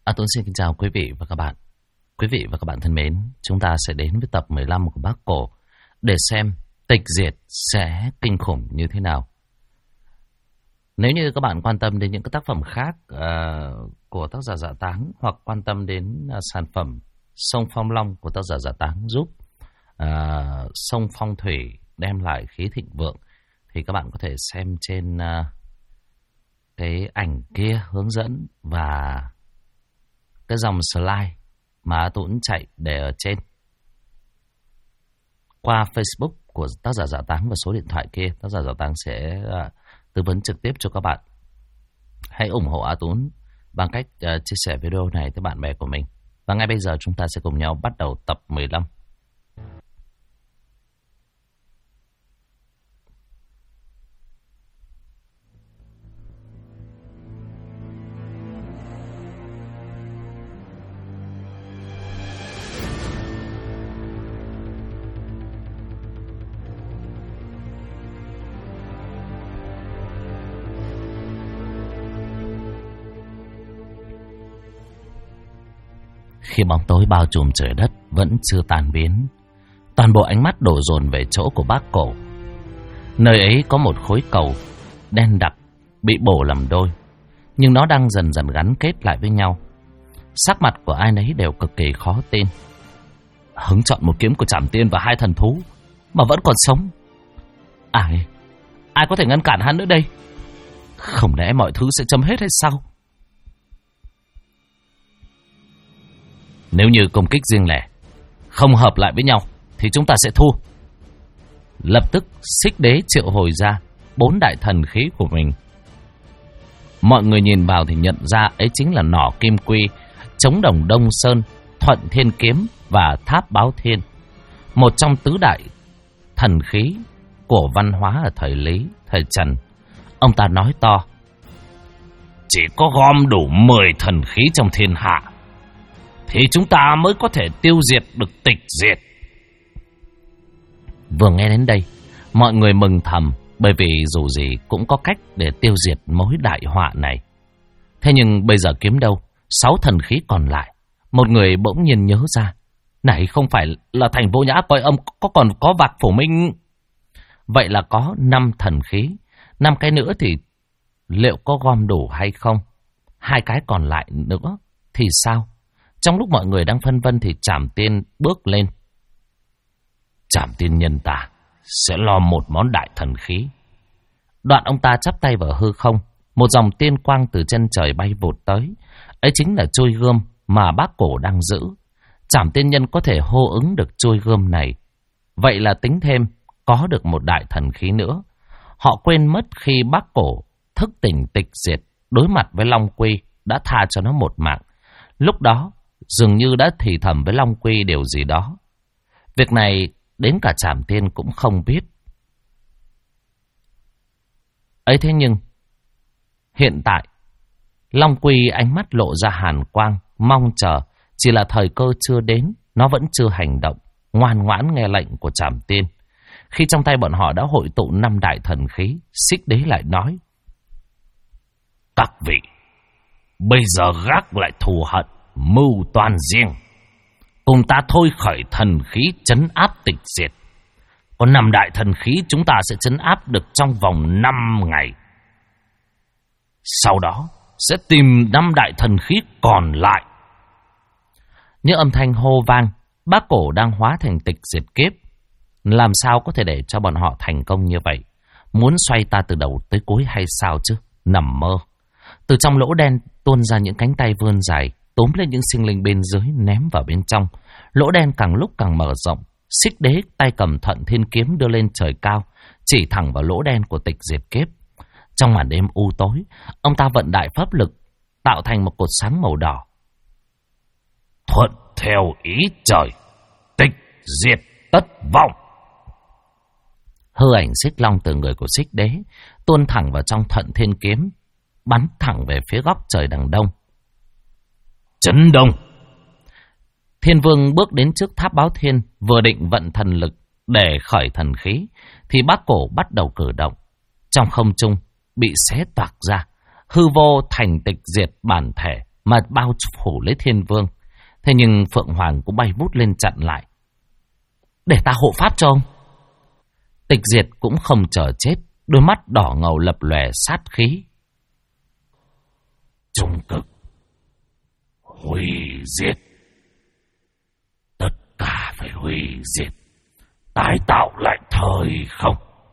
Tuấn xin kính chào quý vị và các bạn. Quý vị và các bạn thân mến, chúng ta sẽ đến với tập 15 của Bác Cổ để xem tịch diệt sẽ kinh khủng như thế nào. Nếu như các bạn quan tâm đến những cái tác phẩm khác của tác giả Dạ Táng, hoặc quan tâm đến sản phẩm Sông Phong Long của tác giả Dạ Táng giúp sông Phong Thủy đem lại khí thịnh vượng, thì các bạn có thể xem trên cái ảnh kia hướng dẫn và cái dòng slide mà Tuấn chạy để ở trên qua Facebook của tác giả Dạ Táng và số điện thoại kia. Tác giả Dạ Táng sẽ tư vấn trực tiếp cho các bạn. Hãy ủng hộ A Tuấn bằng cách chia sẻ video này tới bạn bè của mình. Và ngay bây giờ chúng ta sẽ cùng nhau bắt đầu tập 15. Khi bóng tối bao trùm trời đất vẫn chưa tan biến, toàn bộ ánh mắt đổ dồn về chỗ của Bác Cổ. Nơi ấy có một khối cầu đen đặc bị bổ làm đôi, nhưng nó đang dần dần gắn kết lại với nhau. Sắc mặt của ai nấy đều cực kỳ khó tin. Hứng chọn một kiếm của Trảm Tiên và hai thần thú mà vẫn còn sống. Ai có thể ngăn cản hắn nữa đây? Không lẽ mọi thứ sẽ chấm hết hay sao? Nếu như công kích riêng lẻ không hợp lại với nhau thì chúng ta sẽ thua. Lập tức Xích Đế triệu hồi ra 4 đại thần khí của mình. Mọi người nhìn vào thì nhận ra ấy chính là Nỏ Kim Quy, Trống Đồng Đông Sơn, Thuận Thiên Kiếm và Tháp Báo Thiên, một trong tứ đại thần khí của văn hóa ở thời Lý, thời Trần. Ông ta nói to: chỉ có gom đủ 10 thần khí trong thiên hạ thì chúng ta mới có thể tiêu diệt được tịch diệt. Vừa nghe đến đây, mọi người mừng thầm, bởi vì dù gì cũng có cách để tiêu diệt mối đại họa này. Thế nhưng bây giờ kiếm đâu 6 thần khí còn lại? Một người bỗng nhiên nhớ ra, này không phải là thành Vô Nhã Coi Âm còn có Vạc Phổ Minh? Vậy là có 5 thần khí, 5 cái nữa thì liệu có gom đủ hay không? 2 cái còn lại nữa thì sao? Trong lúc mọi người đang phân vân thì Trảm Tiên bước lên. Trảm Tiên nhân ta sẽ lo một món đại thần khí. Đoạn ông ta chắp tay vào hư không, một dòng tiên quang từ chân trời bay vụt tới. Ấy chính là chuôi gươm mà Bác Cổ đang giữ. Trảm Tiên nhân có thể hô ứng được chuôi gươm này. Vậy là tính thêm có được một đại thần khí nữa. Họ quên mất khi Bác Cổ thức tỉnh tịch diệt, đối mặt với Long Quy đã tha cho nó một mạng. Lúc đó dường như đã thì thầm với Long Quy điều gì đó. Việc này đến cả Trảm Tiên cũng không biết. Ấy thế nhưng hiện tại Long Quy ánh mắt lộ ra hàn quang, mong chờ. Chỉ là thời cơ chưa đến, nó vẫn chưa hành động, ngoan ngoãn nghe lệnh của Trảm Tiên. Khi trong tay bọn họ đã hội tụ 5 đại thần khí, Xích Đế lại nói: các vị, bây giờ gác lại thù hận, mưu toan riêng, cùng ta thôi khởi thần khí trấn áp tịch diệt. Có 5 đại thần khí chúng ta sẽ trấn áp được trong vòng 5 ngày. Sau đó sẽ tìm 5 đại thần khí còn lại. Những âm thanh hô vang, Bác Cổ đang hóa thành tịch diệt kiếp. Làm sao có thể để cho bọn họ thành công như vậy? Muốn xoay ta từ đầu tới cuối hay sao chứ? Nằm mơ. Từ trong lỗ đen tuôn ra những cánh tay vươn dài, túm lên những sinh linh bên dưới ném vào bên trong. Lỗ đen càng lúc càng mở rộng. Xích Đế tay cầm Thuận Thiên Kiếm đưa lên trời cao, chỉ thẳng vào lỗ đen của tịch diệt kiếp. Trong màn đêm u tối, ông ta vận đại pháp lực, tạo thành một cột sáng màu đỏ. Thuận theo ý trời, tịch diệt tất vong. Hư ảnh xích long từ người của Xích Đế tuôn thẳng vào trong Thuận Thiên Kiếm, bắn thẳng về phía góc trời đằng đông. Chấn động. Thiên Vương bước đến trước Tháp Báo Thiên, vừa định vận thần lực để khởi thần khí, thì Bác Cổ bắt đầu cử động. Trong không trung bị xé toạc ra, hư vô thành tịch diệt bản thể, mà bao phủ lấy Thiên Vương. Thế nhưng Phượng Hoàng cũng bay vút lên chặn lại. Để ta hộ pháp cho ông. Tịch Diệt cũng không chờ chết, đôi mắt đỏ ngầu lập lòe sát khí. Trung cực, hủy diệt, tất cả phải hủy diệt, tái tạo lại thời không.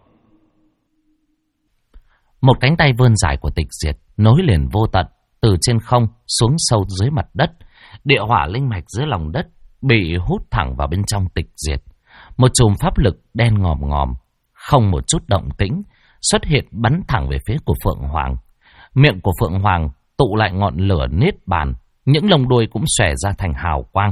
Một cánh tay vươn dài của Tịch Diệt nối liền vô tận, từ trên không xuống sâu dưới mặt đất. Địa hỏa linh mạch dưới lòng đất bị hút thẳng vào bên trong Tịch Diệt. Một chùm pháp lực đen ngòm ngòm, không một chút động tĩnh, xuất hiện bắn thẳng về phía của Phượng Hoàng. Miệng của Phượng Hoàng tụ lại ngọn lửa niết bàn, những lông đuôi cũng xòe ra thành hào quang.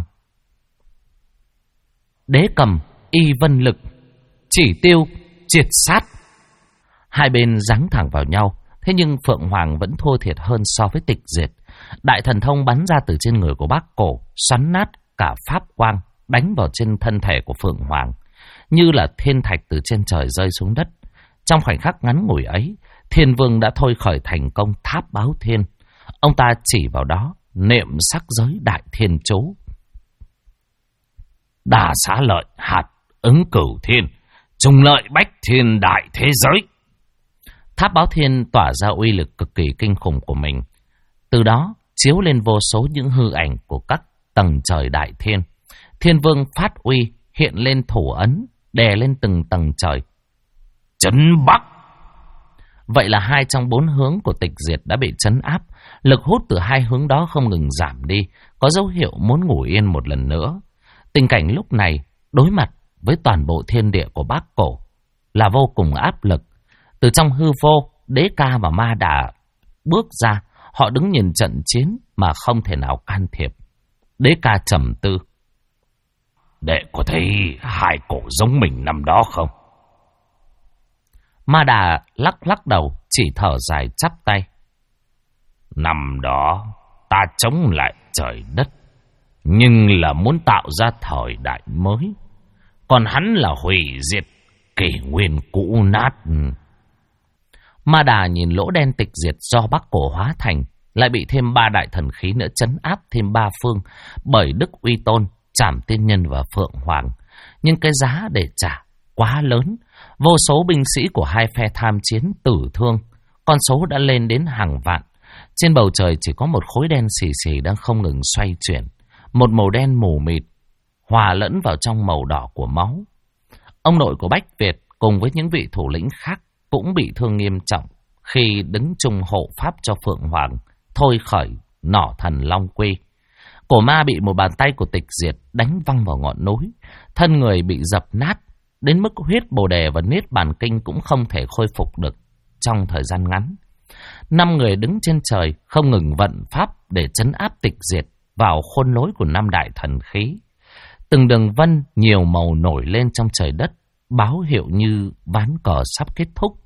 Đế cầm, y vân lực, chỉ tiêu, triệt sát. Hai bên giáng thẳng vào nhau, thế nhưng Phượng Hoàng vẫn thua thiệt hơn so với Tịch Diệt. Đại thần thông bắn ra từ trên người của Bác Cổ, xoắn nát cả pháp quang, đánh vào trên thân thể của Phượng Hoàng, như là thiên thạch từ trên trời rơi xuống đất. Trong khoảnh khắc ngắn ngủi ấy, Thiên Vương đã thôi khởi thành công tháp báo thiên. Ông ta chỉ vào đó, niệm sắc giới đại thiên chú. Đà xá lợi hạt ứng cửu thiên, trùng lợi bách thiên đại thế giới. Tháp báo thiên tỏa ra uy lực cực kỳ kinh khủng của mình. Từ đó chiếu lên vô số những hư ảnh của các tầng trời đại thiên. Thiên Vương phát uy, hiện lên thủ ấn, đè lên từng tầng trời. Trấn Bắc. Vậy là 2 trong 4 hướng của Tịch Diệt đã bị trấn áp. Lực hút từ 2 hướng đó không ngừng giảm đi, có dấu hiệu muốn ngủ yên một lần nữa. Tình cảnh lúc này đối mặt với toàn bộ thiên địa của Bác Cổ là vô cùng áp lực. Từ trong hư vô, Đế Ca và Ma Đà bước ra, họ đứng nhìn trận chiến mà không thể nào can thiệp. Đế Ca trầm tư. Đệ có thấy 2 cổ giống mình năm đó không? Ma Đà lắc đầu, chỉ thở dài chắp tay. Năm đó ta chống lại trời đất, nhưng là muốn tạo ra thời đại mới. Còn hắn là hủy diệt kỷ nguyên cũ nát. Ma Đà nhìn lỗ đen tịch diệt do Bắc Cổ hóa thành, lại bị thêm 3 đại thần khí nữa trấn áp thêm 3 phương, bởi Đức Uy Tôn, Trảm Tiên Nhân và Phượng Hoàng. Nhưng cái giá để trả quá lớn, vô số binh sĩ của hai phe tham chiến tử thương, con số đã lên đến hàng vạn. Trên bầu trời chỉ có một khối đen xì xì đang không ngừng xoay chuyển, một màu đen mù mịt hòa lẫn vào trong màu đỏ của máu. Ông nội của Bách Việt cùng với những vị thủ lĩnh khác cũng bị thương nghiêm trọng khi đứng chung hộ pháp cho Phượng Hoàng thôi khởi nỏ thần Long Quy. Cổ ma bị một bàn tay của Tịch Diệt đánh văng vào ngọn núi, thân người bị dập nát đến mức huyết bồ đề và niết bàn kinh cũng không thể khôi phục được trong thời gian ngắn. 5 người đứng trên trời không ngừng vận pháp để trấn áp Tịch Diệt vào khôn lối của 5 đại thần khí. Từng đường vân nhiều màu nổi lên trong trời đất, báo hiệu như ván cờ sắp kết thúc.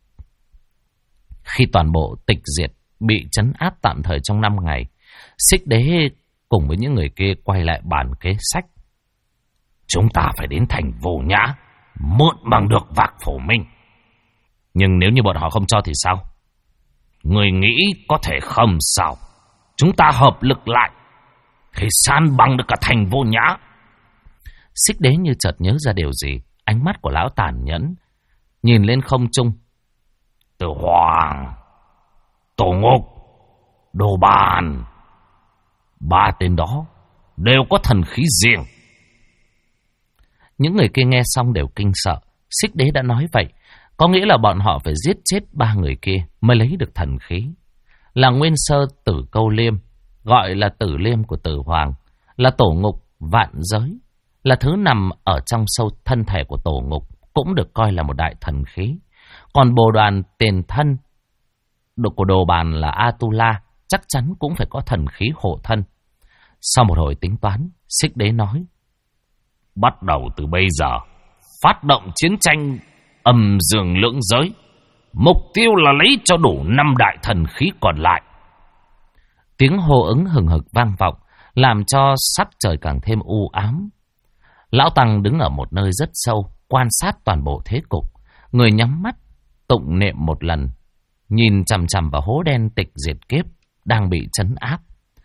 Khi toàn bộ Tịch Diệt bị trấn áp tạm thời trong 5 ngày, Xích Đế cùng với những người kia quay lại bàn kế sách. Chúng ta phải đến thành Vô Nhã, mượn bằng được Vạc Phổ Minh. Nhưng nếu như bọn họ không cho thì sao? Người nghĩ có thể không sao? Chúng ta hợp lực lại thì san bằng được cả thành Vô Nhã. Xích Đế như chợt nhớ ra điều gì, ánh mắt của lão tàn nhẫn nhìn lên không trung. Từ Hoàng, Tổ Ngục, Đồ Bàn, 3 tên đó đều có thần khí riêng. Những người kia nghe xong đều kinh sợ. Xích Đế đã nói vậy, có nghĩa là bọn họ phải giết chết 3 người kia mới lấy được thần khí. Là Nguyên Sơ Tử Câu Liêm, gọi là Tử Liêm của Tử Hoàng, là Tổ Ngục Vạn Giới, là thứ nằm ở trong sâu thân thể của Tổ Ngục, cũng được coi là một đại thần khí. Còn Bồ Đoàn Tiền Thân của Đồ Bàn là Atula, chắc chắn cũng phải có thần khí hộ thân. Sau một hồi tính toán, Xích Đế nói: bắt đầu từ bây giờ, phát động chiến tranh âm dương lưỡng giới. Mục tiêu là lấy cho đủ 5 đại thần khí còn lại. Tiếng hô ứng hừng hực vang vọng, làm cho sắc trời càng thêm u ám. Lão Tăng đứng ở một nơi rất sâu, quan sát toàn bộ thế cục. Người nhắm mắt, tụng niệm một lần, nhìn chằm chằm vào hố đen Tịch Diệt kiếp đang bị trấn áp.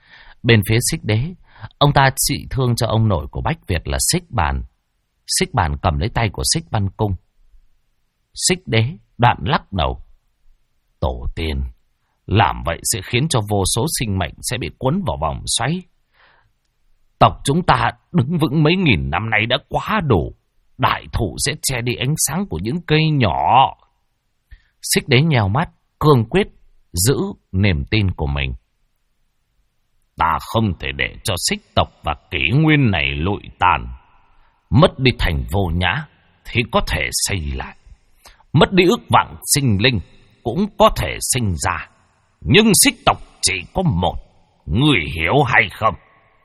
Bên phía Xích Đế, ông ta trị thương cho ông nội của Bách Việt là Xích Bàn. Xích Bàn cầm lấy tay của Xích Văn Cung. Xích Đế đoạn lắc đầu. Tổ tiên, làm vậy sẽ khiến cho vô số sinh mệnh sẽ bị cuốn vào vòng xoáy. Tộc chúng ta đứng vững mấy nghìn năm nay đã quá đủ. Đại thụ sẽ che đi ánh sáng của những cây nhỏ. Xích Đế nheo mắt, cương quyết giữ niềm tin của mình. Ta không thể để cho Xích tộc và kỷ nguyên này lụi tàn. Mất đi thành Vô Nhã thì có thể xây lại. Mất đi ước vọng sinh linh cũng có thể sinh ra. Nhưng Xích tộc chỉ có một. Người hiểu hay không?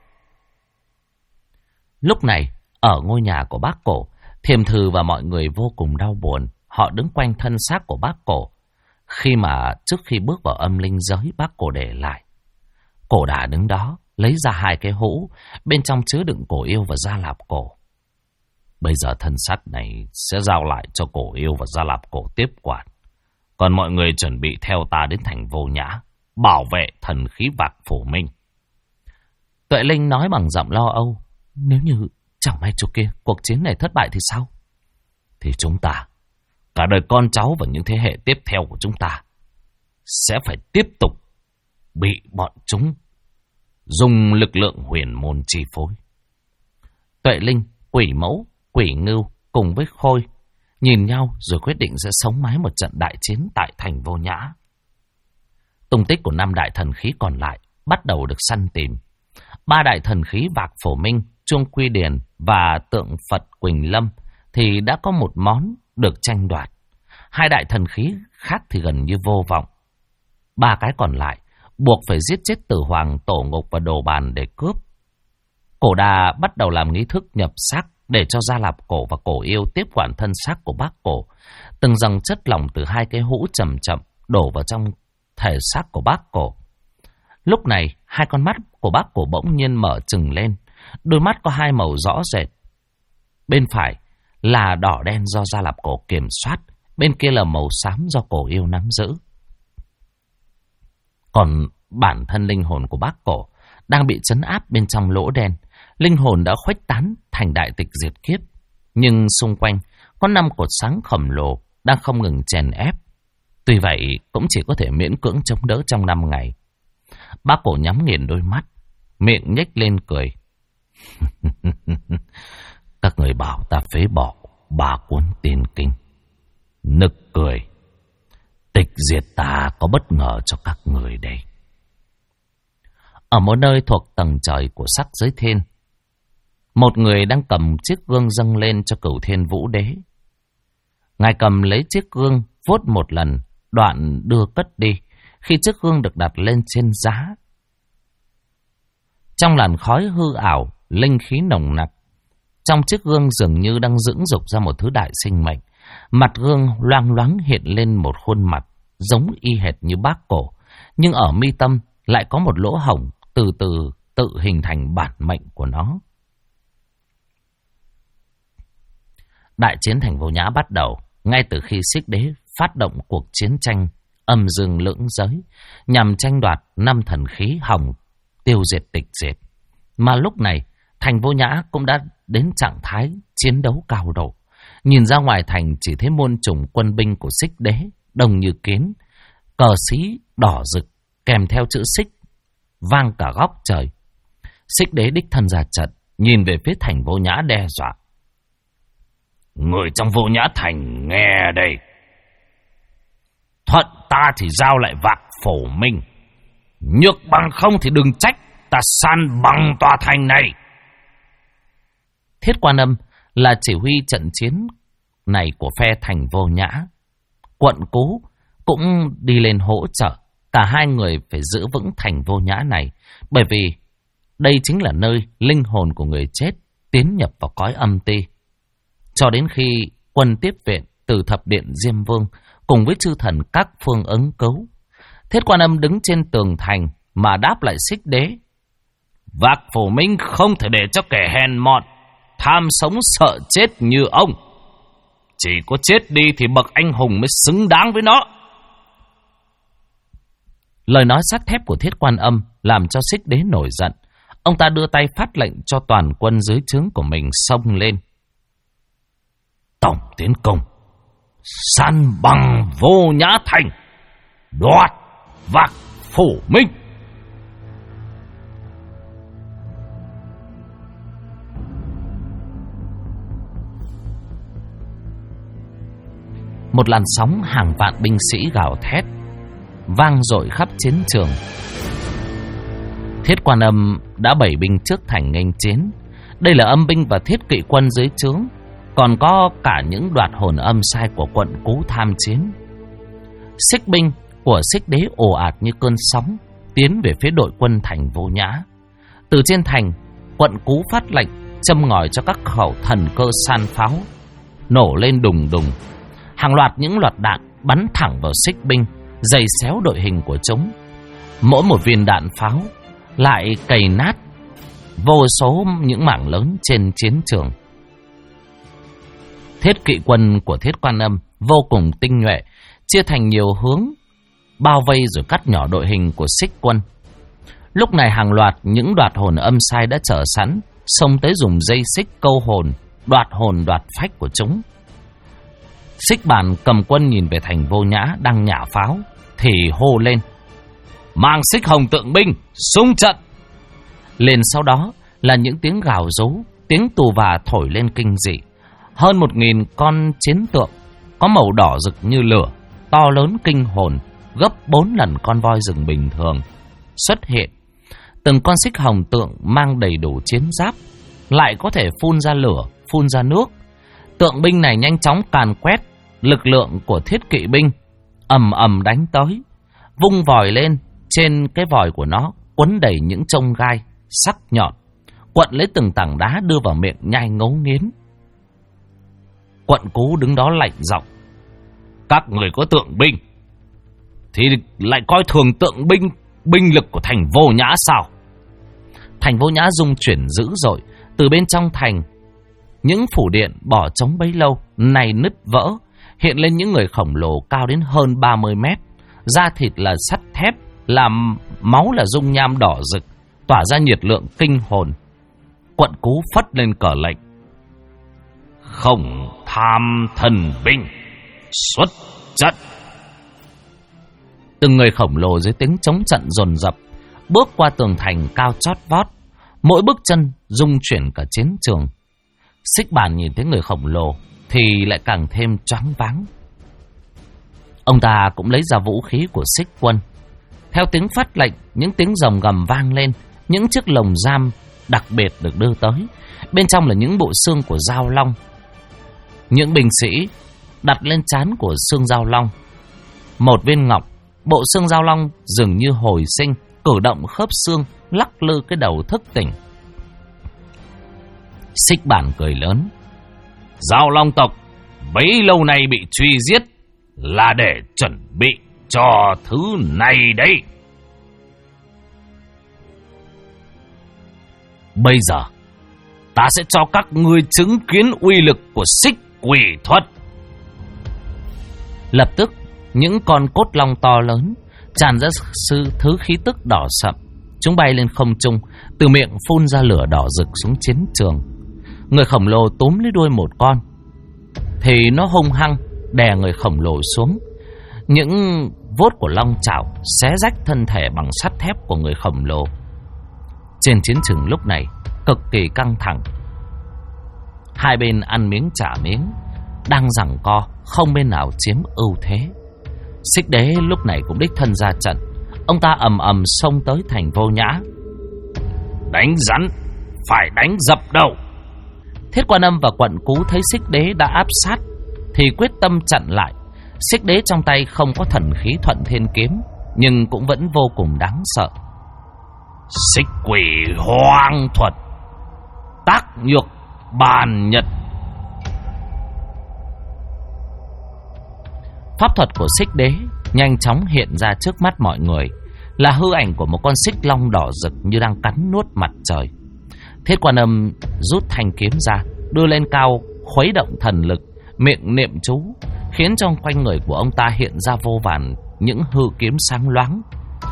Lúc này, ở ngôi nhà của bác Cổ, Thiềm Thừ và mọi người vô cùng đau buồn. Họ đứng quanh thân xác của bác Cổ. Trước khi bước vào âm linh giới, bác Cổ để lại. Cổ Đà đứng đó, lấy ra 2 cái hũ, bên trong chứa đựng Cổ Yêu và Gia Lạp Cổ. Bây giờ thân xác này sẽ giao lại cho Cổ Yêu và Gia Lạp Cổ tiếp quản. Còn mọi người chuẩn bị theo ta đến thành Vô Nhã, bảo vệ thần khí Vạc Phổ Minh. Tuệ Linh nói bằng giọng lo âu. Nếu như chẳng may chỗ kia cuộc chiến này thất bại thì sao? Thì chúng ta, cả đời con cháu và những thế hệ tiếp theo của chúng ta sẽ phải tiếp tục bị bọn chúng dùng lực lượng huyền môn chi phối. Tuệ Linh, Quỷ Mẫu, Quỷ Ngưu cùng với Khôi nhìn nhau rồi quyết định sẽ sống mái một trận đại chiến tại thành Vô Nhã. Tung tích của 5 đại thần khí còn lại bắt đầu được săn tìm. 3 đại thần khí Vạc Phổ Minh, Chuông Quy Điển và tượng Phật Quỳnh Lâm thì đã có một món được tranh đoạt. 2 đại thần khí khác thì gần như vô vọng. 3 cái còn lại buộc phải giết chết Tử Hoàng, Tổ Ngục và Đồ Bàn để cướp. Cổ Đà bắt đầu làm nghi thức nhập xác để cho Gia Lạp Cổ và Cổ Yêu tiếp quản thân xác của bác Cổ. Từng dòng chất lỏng từ 2 cái hũ chậm chậm đổ vào trong thể xác của bác Cổ. Lúc này, 2 con mắt của bác Cổ bỗng nhiên mở trừng lên. Đôi mắt có 2 màu rõ rệt. Bên phải là đỏ đen do Gia Lạp Cổ kiểm soát, bên kia là màu xám do Cổ Yêu nắm giữ. Còn bản thân linh hồn của bác Cổ đang bị trấn áp bên trong lỗ đen. Linh hồn đã khuếch tán thành đại tịch diệt kiếp. Nhưng xung quanh có 5 cột sáng khổng lồ đang không ngừng chèn ép. Tuy vậy cũng chỉ có thể miễn cưỡng chống đỡ trong 5 ngày. Bác Cổ nhắm nghiền đôi mắt, miệng nhếch lên cười. Các người bảo ta phế bỏ 3 cuốn tiên kinh. Nực cười. Tịch diệt ta có bất ngờ cho các người đây. Ở một nơi thuộc tầng trời của sắc giới thiên, một người đang cầm chiếc gương dâng lên cho Cửu Thiên Vũ Đế. Ngài cầm lấy chiếc gương, vuốt một lần, đoạn đưa cất đi. Khi chiếc gương được đặt lên trên giá, trong làn khói hư ảo, linh khí nồng nặc. Trong chiếc gương dường như đang dưỡng dục ra một thứ đại sinh mệnh. Mặt gương loang loáng hiện lên một khuôn mặt giống y hệt như bác Cổ, nhưng ở mi tâm lại có một lỗ hổng từ từ tự hình thành bản mệnh của nó. Đại chiến thành Vô Nhã bắt đầu ngay từ khi Xích Đế phát động cuộc chiến tranh âm dương lưỡng giới nhằm tranh đoạt 5 thần khí hồng tiêu diệt tịch diệt. Mà lúc này thành Vô Nhã cũng đã đến trạng thái chiến đấu cao độ. Nhìn ra ngoài thành chỉ thấy muôn trùng quân binh của Xích Đế đông như kiến, cờ xí đỏ rực kèm theo chữ xích vang cả góc trời. Xích Đế đích thân ra trận, nhìn về phía thành Vô Nhã đe dọa. Người trong Vô Nhã thành nghe đây. Thuận ta thì giao lại Vạc Phổ Minh. Nhược bằng không thì đừng trách ta san bằng tòa thành này. Thiết Quan Âm là chỉ huy trận chiến này của phe thành Vô Nhã. Quận Cú cũng đi lên hỗ trợ. Cả 2 người phải giữ vững thành Vô Nhã này, bởi vì đây chính là nơi linh hồn của người chết tiến nhập vào cõi âm ti. Cho đến khi quân tiếp viện từ thập điện Diêm Vương cùng với chư thần các phương ứng cứu, Thiết Quan Âm đứng trên tường thành mà đáp lại Xích Đế. Vạc Phổ Minh không thể để cho kẻ hèn mọn, tham sống sợ chết như ông. Chỉ có chết đi thì bậc anh hùng mới xứng đáng với nó. Lời nói sắt thép của Thiết Quan Âm làm cho Xích Đế nổi giận. Ông ta đưa tay phát lệnh cho toàn quân dưới trướng của mình xông lên. Tổng tiến công, san bằng Vô Nhã Thành, đoạt Vạc Phủ Minh. Một làn sóng hàng vạn binh sĩ gào thét vang dội khắp chiến trường. Thiết Quan Âm đã bày binh trước thành nghênh chiến. Đây là âm binh và thiết kỵ quân dưới trướng, còn có cả những đoạt hồn âm sai của quận Cú tham chiến. Xích binh của Xích Đế ồ ạt như cơn sóng tiến về phía đội quân thành Vô Nhã. Từ trên thành, quận Cú phát lệnh châm ngòi cho các khẩu thần cơ san pháo nổ lên đùng đùng. Hàng loạt những loạt đạn bắn thẳng vào xích binh, giày xéo đội hình của chúng. Mỗi một viên đạn pháo lại cày nát vô số những mảng lớn trên chiến trường. Thiết kỵ quân của Thiết Quan Âm vô cùng tinh nhuệ, chia thành nhiều hướng, bao vây rồi cắt nhỏ đội hình của xích quân. Lúc này hàng loạt những đoạt hồn âm sai đã chờ sẵn, xông tới dùng dây xích câu hồn, đoạt phách của chúng. Xích Bản cầm quân nhìn về thành Vô Nhã đang nhả pháo thì hô lên: mang xích hồng tượng binh xung trận. Liền sau đó là những tiếng gào rú, tiếng tù và thổi lên kinh dị. Hơn 1000 con chiến tượng có màu đỏ rực như lửa, to lớn kinh hồn, gấp 4 lần con voi rừng bình thường xuất hiện. Từng con xích hồng tượng mang đầy đủ chiến giáp, lại có thể phun ra lửa, phun ra nước. Tượng binh này nhanh chóng càn quét lực lượng của thiết kỵ binh, ầm ầm đánh tới, vung vòi lên. Trên cái vòi của nó quấn đầy những chông gai sắc nhọn, quận lấy từng tảng đá đưa vào miệng nhai ngấu nghiến. Quận Cú đứng đó lạnh giọng: các người có tượng binh thì lại coi thường tượng binh lực của thành Vô Nhã sao? Thành Vô Nhã rung chuyển dữ dội. Từ bên trong thành, những phủ điện bỏ trống bấy lâu này nứt vỡ, hiện lên những người khổng lồ cao đến hơn 30 mét, da thịt là sắt thép, làm máu là dung nham đỏ rực, tỏa ra nhiệt lượng kinh hồn. Quận Cú phất lên cờ lệnh: không tham thần binh, xuất trận. Từng người khổng lồ dưới tiếng chống trận dồn dập bước qua tường thành cao chót vót, mỗi bước chân rung chuyển cả chiến trường. Xích Bản nhìn thấy người khổng lồ thì lại càng thêm choáng váng. Ông ta cũng lấy ra vũ khí của xích quân. Theo tiếng phát lệnh, những tiếng rồng gầm vang lên, những chiếc lồng giam đặc biệt được đưa tới. Bên trong là những bộ xương của dao long. Những binh sĩ đặt lên trán của xương dao long một viên ngọc. Bộ xương dao long dường như hồi sinh, cử động khớp xương, lắc lư cái đầu thức tỉnh. Xích Bản cười lớn: Dao Long tộc bấy lâu nay bị truy giết là để chuẩn bị cho thứ này đấy. Bây giờ ta sẽ cho các ngươi chứng kiến uy lực của xích quỷ thuật. Lập tức những con cốt long to lớn tràn ra thứ khí tức đỏ sậm. Chúng bay lên không trung, từ miệng phun ra lửa đỏ rực xuống chiến trường. Người khổng lồ túm lấy đuôi một con thì nó hung hăng đè người khổng lồ xuống. Những vuốt của long chảo xé rách thân thể bằng sắt thép của người khổng lồ. Trên chiến trường lúc này cực kỳ căng thẳng. Hai bên ăn miếng trả miếng, đang giằng co, không bên nào chiếm ưu thế. Xích Đế lúc này cũng đích thân ra trận. Ông ta ầm ầm xông tới thành Vô Nhã. Đánh rắn phải đánh dập đầu. Thiết Quan Âm và Quận Cú thấy Xích Đế đã áp sát thì quyết tâm chặn lại. Xích Đế trong tay không có thần khí Thuận Thiên Kiếm, nhưng cũng vẫn vô cùng đáng sợ. Xích quỷ hoang thuật, tác nhược bàn nhật. Pháp thuật của Xích Đế nhanh chóng hiện ra trước mắt mọi người, là hư ảnh của một con xích long đỏ rực như đang cắn nuốt mặt trời. Thiết Quan Âm rút thanh kiếm ra, đưa lên cao, khuấy động thần lực, miệng niệm chú, khiến trong quanh người của ông ta hiện ra vô vàn những hư kiếm sáng loáng.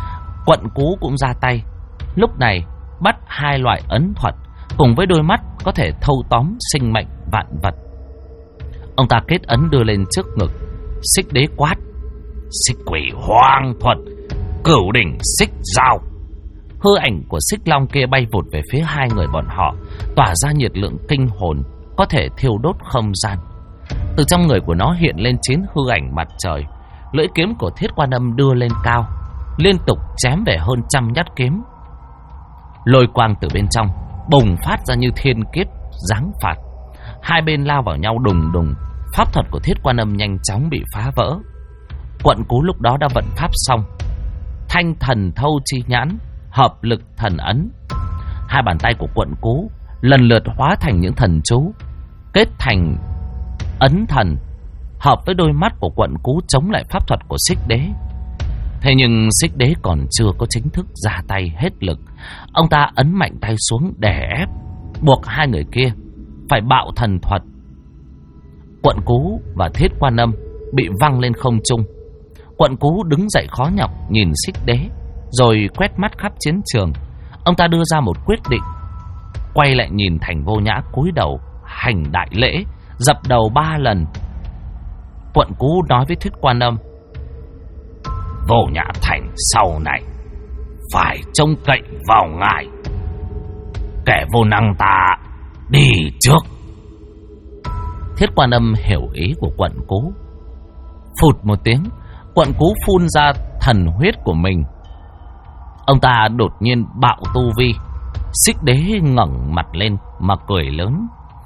Quận Cú cũng ra tay. Lúc này bắt hai loại ấn thuật cùng với đôi mắt có thể thâu tóm sinh mệnh vạn vật. Ông ta kết ấn đưa lên trước ngực. Xích Đế quát: Xích Quỷ Hoang Thuật, Cửu Đỉnh Xích Dao. Hư ảnh của xích long kia bay vụt về phía hai người bọn họ, tỏa ra nhiệt lượng kinh hồn, có thể thiêu đốt không gian. Từ trong người của nó hiện lên 9 hư ảnh mặt trời. Lưỡi kiếm của Thiết Quan Âm đưa lên cao, liên tục chém về hơn 100 nhát kiếm. Lôi quang từ bên trong bùng phát ra như thiên kiếp giáng phạt. Hai bên lao vào nhau đùng đùng. Pháp thuật của Thiết Quan Âm nhanh chóng bị phá vỡ. Quận Cú lúc đó đã vận pháp xong. Thanh Thần Thâu Chi Nhãn, hợp lực thần ấn. Hai bàn tay của Quận Cú lần lượt hóa thành những thần chú, kết thành ấn thần, hợp với đôi mắt của Quận Cú chống lại pháp thuật của Xích Đế. Thế nhưng Xích Đế còn chưa có chính thức ra tay hết lực. Ông ta ấn mạnh tay xuống đè ép, buộc hai người kia phải bạo thần thuật. Quận Cú và Thiết Quan Âm bị văng lên không trung. Quận Cú đứng dậy khó nhọc nhìn Xích Đế, rồi quét mắt khắp chiến trường. Ông ta đưa ra một quyết định, quay lại nhìn Thành Vô Nhã cúi đầu hành đại lễ, dập đầu 3 lần. Quận Cú nói với Thiết Quan Âm: Vô Nhã Thành sau này phải trông cậy vào ngài. Kẻ vô năng ta đi trước. Thiết Quan Âm hiểu ý của Quận Cú. Phụt một tiếng, Quận Cú phun ra thần huyết của mình. Ông ta đột nhiên bạo tu vi. Xích Đế ngẩng mặt lên mà cười lớn: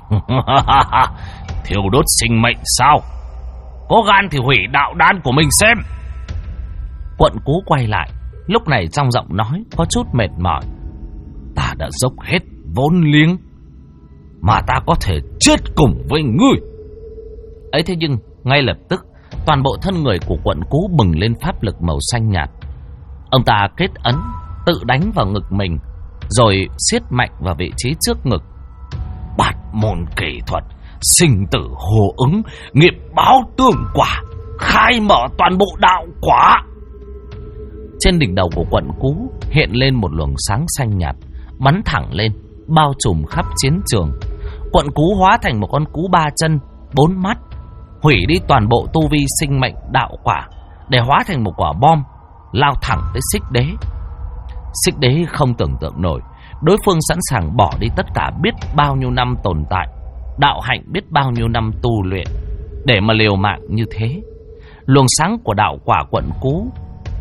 Thiêu đốt sinh mệnh sao? Có gan thì hủy đạo đan của mình xem. Quận Cú quay lại, lúc này trong giọng nói có chút mệt mỏi: Ta đã dốc hết vốn liếng mà ta có thể chết cùng với ngươi. Ấy thế nhưng ngay lập tức toàn bộ thân người của Quận Cú bừng lên pháp lực màu xanh nhạt. Ông ta kết ấn tự đánh vào ngực mình, rồi siết mạnh vào vị trí trước ngực. Bát môn kỳ thuật, sinh tử hồ ứng, nghiệp báo tương quả, khai mở toàn bộ đạo quả. Trên đỉnh đầu của Quận Cú hiện lên một luồng sáng xanh nhạt, bắn thẳng lên, bao trùm khắp chiến trường. Quận Cú hóa thành một con cú 3 chân 4 mắt, hủy đi toàn bộ tu vi sinh mệnh đạo quả, để hóa thành một quả bom lao thẳng tới Xích Đế. Xích Đế không tưởng tượng nổi, đối phương sẵn sàng bỏ đi tất cả biết bao nhiêu năm tồn tại, đạo hạnh biết bao nhiêu năm tu luyện, để mà liều mạng như thế. Luồng sáng của đạo quả Quận Cú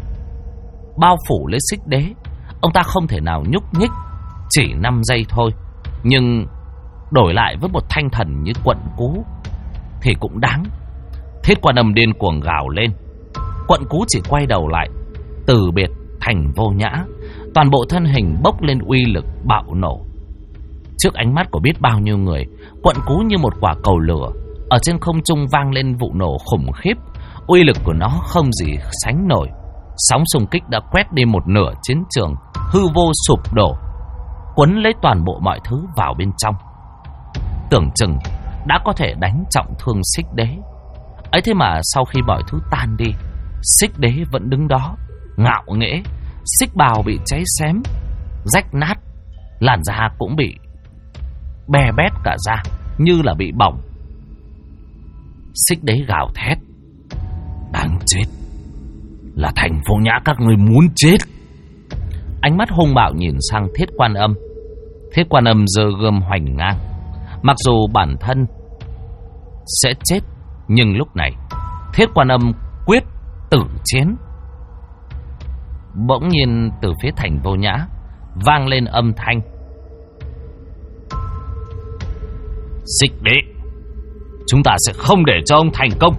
bao phủ lấy Xích Đế. Ông ta không thể nào nhúc nhích, chỉ 5 giây thôi. Nhưng đổi lại với một thanh thần như Quận Cú thì cũng đáng. Thiết Quan Âm điên cuồng gào lên. Quận Cú chỉ quay đầu lại, từ biệt Thành Vô Nhã. Toàn bộ thân hình bốc lên uy lực bạo nổ. Trước ánh mắt của biết bao nhiêu người, Quận Cú như một quả cầu lửa. Ở trên không trung vang lên vụ nổ khủng khiếp. Uy lực của nó không gì sánh nổi. Sóng xung kích đã quét đi một nửa chiến trường, hư vô sụp đổ, quấn lấy toàn bộ mọi thứ vào bên trong. Tưởng chừng đã có thể đánh trọng thương Xích Đế. Ấy thế mà sau khi mọi thứ tan đi, Xích Đế vẫn đứng đó ngạo nghễ. Xích bào bị cháy xém, rách nát, làn da cũng bị bè bét cả da, như là bị bỏng. Xích Đế gào thét: Đáng chết, là Thành Vô Nhã các người muốn chết. Ánh mắt hung bạo nhìn sang Thiết Quan Âm. Thiết Quan Âm giơ gươm hoành ngang. Mặc dù bản thân sẽ chết, nhưng lúc này Thiết Quan Âm quyết tử chiến. Bỗng nhiên từ phía Thành Vô Nhã vang lên âm thanh: Xích Đế, chúng ta sẽ không để cho ông thành công.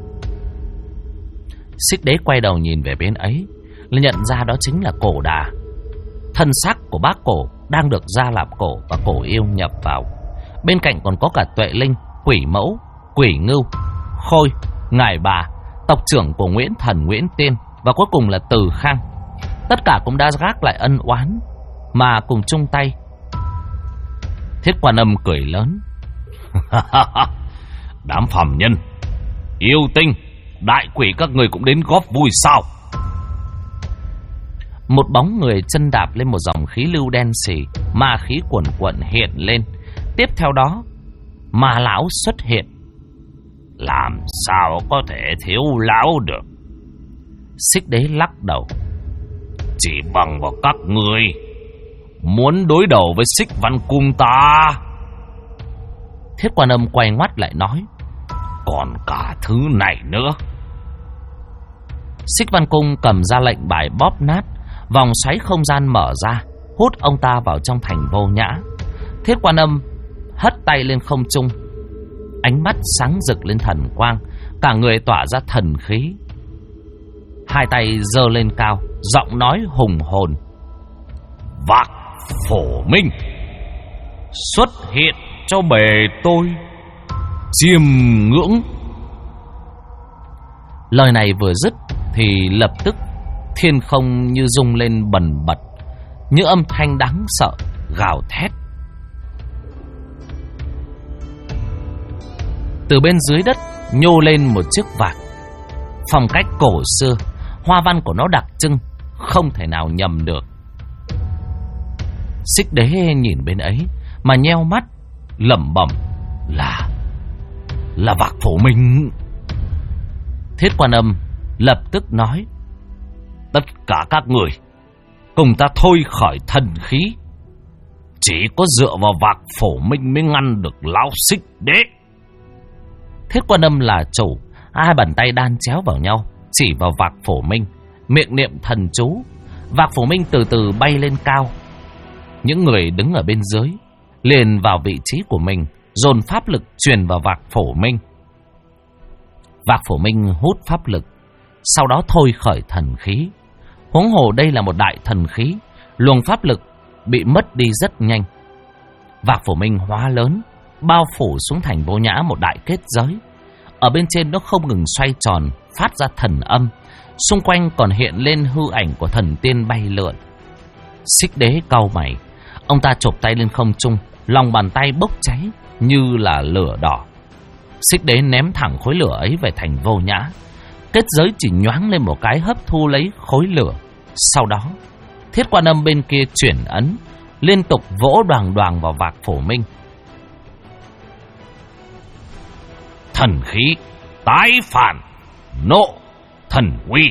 Xích Đế quay đầu nhìn về bên ấy, nhận ra đó chính là Cổ Đà. Thân xác của bác Cổ đang được Gia Lạp Cổ và Cổ Yêu nhập vào. Bên cạnh còn có cả Tuệ Linh, Quỷ Mẫu, Quỷ Ngưu, Khôi, Ngải Bà, tộc trưởng của Nguyễn Thần, Nguyễn Tiên, và cuối cùng là Từ Khang. Tất cả cũng đã gác lại ân oán mà cùng chung tay. Thiết Quan Âm cười lớn: Đám phàm nhân, yêu tinh, đại quỷ các người cũng đến góp vui sao? một bóng người chân đạp lên một dòng khí lưu đen sì, ma khí cuồn cuộn hiện lên. Tiếp theo đó, ma lão xuất hiện. Làm sao có thể thiếu lão được? Xích Đế lắc đầu. Chỉ bằng vào các ngươi muốn đối đầu với Xích Văn Cung ta. Thiết Quan Âm quay ngoắt lại nói, còn cả thứ này nữa. Xích Văn Cung cầm ra lệnh bài bóp nát, vòng xoáy không gian mở ra, hút ông ta vào trong thành Vô Nhã. Thiết Quan Âm hất tay lên không trung, ánh mắt sáng rực lên thần quang, cả người tỏa ra thần khí. Hai tay giơ lên cao, giọng nói hùng hồn. Vạc Phổ Minh, xuất hiện cho bề tôi chiêm ngưỡng. Lời này vừa dứt thì lập tức thiên không như rung lên bần bật, những âm thanh đáng sợ gào thét. Từ bên dưới đất nhô lên một chiếc vạc, phong cách cổ xưa, hoa văn của nó đặc trưng, không thể nào nhầm được. Xích Đế nhìn bên ấy mà nheo mắt, lẩm bẩm là vạc Phổ Minh. Thiết Quan Âm lập tức nói, tất cả các người cùng ta thôi khỏi thần khí. Chỉ có dựa vào vạc Phổ Minh mới ngăn được lão Xích Đế. Thiết Quan Âm là chủ, hai bàn tay đan chéo vào nhau, chỉ vào vạc Phổ Minh, miệng niệm thần chú. Vạc Phổ Minh từ từ bay lên cao. Những người đứng ở bên dưới liền vào vị trí của mình, dồn pháp lực truyền vào vạc Phổ Minh. Vạc Phổ Minh hút pháp lực, sau đó thôi khởi thần khí. Huống hồ đây là một đại thần khí, luồng pháp lực bị mất đi rất nhanh. Vạc Phổ Minh hóa lớn, bao phủ xuống thành Vô Nhã một đại kết giới. Ở bên trên nó không ngừng xoay tròn, phát ra thần âm. Xung quanh còn hiện lên hư ảnh của thần tiên bay lượn. Xích Đế cau mày, ông ta chộp tay lên không trung, lòng bàn tay bốc cháy như là lửa đỏ. Xích Đế ném thẳng khối lửa ấy về thành Vô Nhã. Kết giới chỉ nhoáng lên một cái, hấp thu lấy khối lửa. Sau đó Thiết Quan Âm bên kia chuyển ấn, liên tục vỗ đoàng đoàng vào vạc Phổ Minh. Thần khí tái phản, nộ thần uy.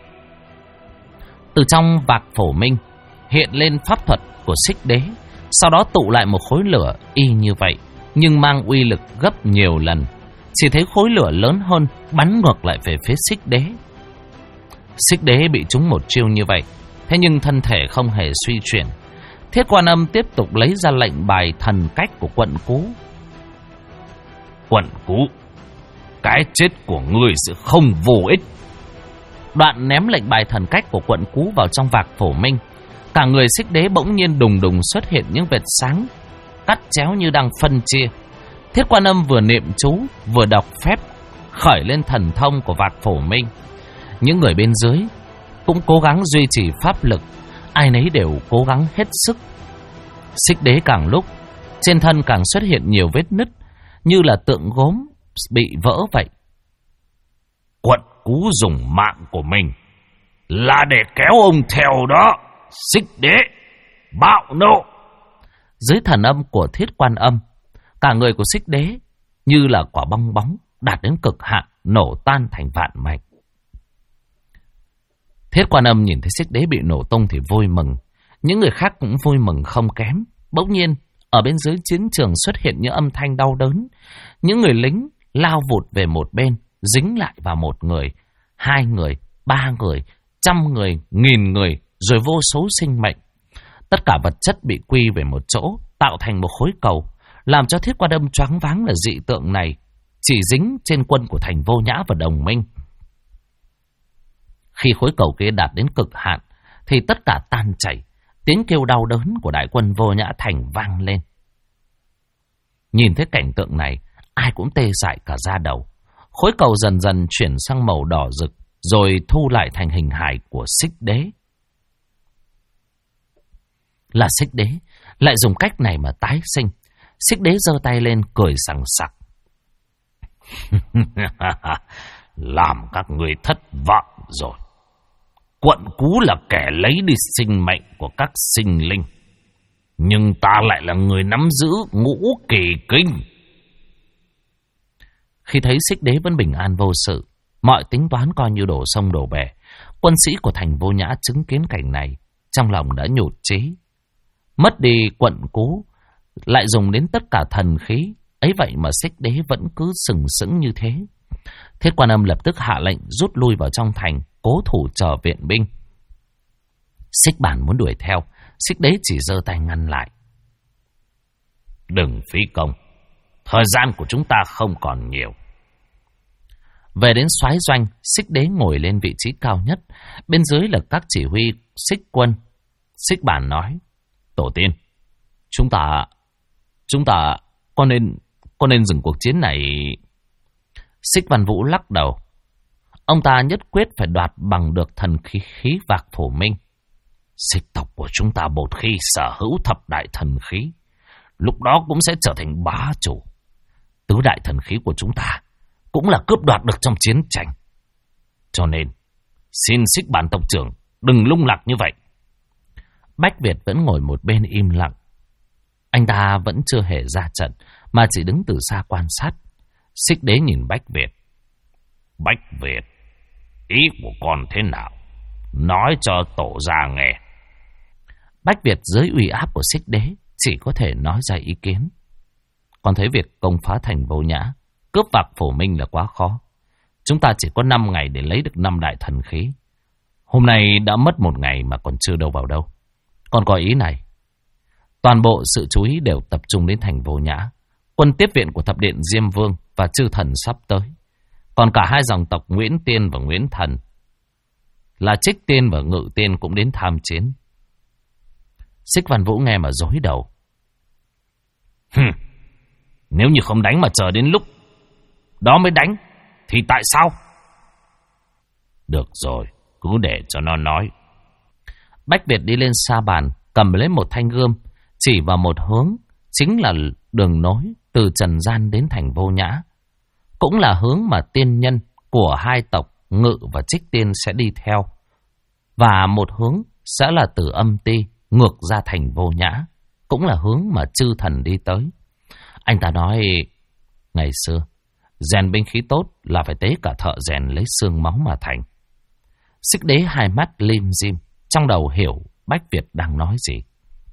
Từ trong vạc Phổ Minh hiện lên pháp thuật của Xích Đế, sau đó tụ lại một khối lửa y như vậy, nhưng mang uy lực gấp nhiều lần. Chỉ thấy khối lửa lớn hơn bắn ngược lại về phía Xích Đế. Xích Đế bị trúng một chiêu như vậy, thế nhưng thân thể không hề suy chuyển. Thiết Quan Âm tiếp tục lấy ra lệnh bài thần cách của Quận Cú. Quận Cú, cái chết của ngươi sẽ không vô ích. Đoạn ném lệnh bài thần cách của Quận Cú vào trong vạc Phổ Minh. Cả người Xích Đế bỗng nhiên đùng đùng xuất hiện những vệt sáng cắt chéo như đang phân chia. Thiết Quan Âm vừa niệm chú vừa đọc phép, khởi lên thần thông của vạc Phổ Minh. Những người bên dưới cũng cố gắng duy trì pháp lực, ai nấy đều cố gắng hết sức. Xích Đế càng lúc trên thân càng xuất hiện nhiều vết nứt, như là tượng gốm bị vỡ vậy. Quận Cú dùng mạng của mình là để kéo ông theo đó. Xích Đế bạo nộ. Dưới thần âm của Thiết Quan Âm, cả người của Xích Đế như là quả bong bóng đạt đến cực hạn, nổ tan thành vạn mảnh. Thiết Quan Âm nhìn thấy Xích Đế bị nổ tung thì vui mừng. Những người khác cũng vui mừng không kém. Bỗng nhiên ở bên dưới chiến trường xuất hiện những âm thanh đau đớn. Những người lính lao vụt về một bên, dính lại vào một người, 2 người, 3 người, 100 người, 1000 người, rồi vô số sinh mệnh. Tất cả vật chất bị quy về một chỗ, tạo thành một khối cầu, làm cho Thiết Quan Âm choáng váng là dị tượng này chỉ dính trên quân của thành Vô Nhã và đồng minh. Khi khối cầu kia đạt đến cực hạn thì tất cả tan chảy, tiếng kêu đau đớn của đại quân Vô Nhã thành vang lên. Nhìn thấy cảnh tượng này, ai cũng tê dại cả da đầu. Khối cầu dần dần chuyển sang màu đỏ rực, rồi thu lại thành hình hài của Xích Đế. Là Xích Đế lại dùng cách này mà tái sinh. Xích Đế giơ tay lên cười sằng sặc. Làm các người thất vọng rồi. Quận Cú là kẻ lấy đi sinh mệnh của các sinh linh, nhưng ta lại là người nắm giữ ngũ kỳ kinh. Khi thấy Xích Đế vẫn bình an vô sự, mọi tính toán coi như đổ sông đổ bể, quân sĩ của thành Vô Nhã chứng kiến cảnh này, trong lòng đã nhụt chí. Mất đi Quận Cú, lại dùng đến tất cả thần khí, ấy vậy mà Xích Đế vẫn cứ sừng sững như thế. Thiết Quan Âm lập tức hạ lệnh rút lui vào trong thành, cố thủ chờ viện binh. Xích Bản muốn đuổi theo, Xích Đế chỉ giơ tay ngăn lại. Đừng phí công, thời gian của chúng ta không còn nhiều. Về đến soái doanh, Xích Đế ngồi lên vị trí cao nhất, bên dưới là các chỉ huy Xích quân. Xích Bản nói: Tổ tiên, chúng ta có nên dừng cuộc chiến này? Xích Văn Vũ lắc đầu. Ông ta nhất quyết phải đoạt bằng được thần khí Vạc Phổ Minh. Xích tộc của chúng ta một khi sở hữu thập đại thần khí, lúc đó cũng sẽ trở thành bá chủ. Tứ đại thần khí của chúng ta cũng là cướp đoạt được trong chiến tranh. Cho nên, xin Xích Bản tộc trưởng đừng lung lạc như vậy. Bách Việt vẫn ngồi một bên im lặng. Anh ta vẫn chưa hề ra trận, mà chỉ đứng từ xa quan sát. Xích Đế nhìn Bách Việt. Bách Việt, ý của con thế nào? Nói cho tổ gia nghe. Bách Việt dưới uy áp của Xích Đế chỉ có thể nói ra ý kiến. Con thấy việc công phá thành Vô Nhã, cướp Vạc Phổ Minh là quá khó. Chúng ta chỉ có 5 ngày để lấy được 5 đại thần khí. Hôm nay đã mất 1 ngày mà còn chưa đâu vào đâu. Còn có ý này. Toàn bộ sự chú ý đều tập trung đến thành Vô Nhã. Quân tiếp viện của Thập Điện Diêm Vương và Chư Thần sắp tới. Còn cả hai dòng tộc Nguyễn Tiên và Nguyễn Thần là Trích Tiên và Ngự Tiên cũng đến tham chiến. Xích Văn Vũ nghe mà rối đầu. Nếu như không đánh mà chờ đến lúc đó mới đánh thì tại sao? Được rồi, cứ để cho nó nói. Bách Việt đi lên sa bàn, cầm lấy một thanh gươm, chỉ vào một hướng, chính là đường nối từ Trần Gian đến thành Vô Nhã. Cũng là hướng mà tiên nhân của hai tộc Ngự và Trích Tiên sẽ đi theo. Và một hướng sẽ là từ Âm Ti ngược ra thành Vô Nhã, cũng là hướng mà Chư Thần đi tới. Anh ta nói, ngày xưa, rèn binh khí tốt là phải tế cả thợ rèn lấy xương máu mà thành. Xích Đế hai mắt lim dim, trong đầu hiểu Bách Việt đang nói gì.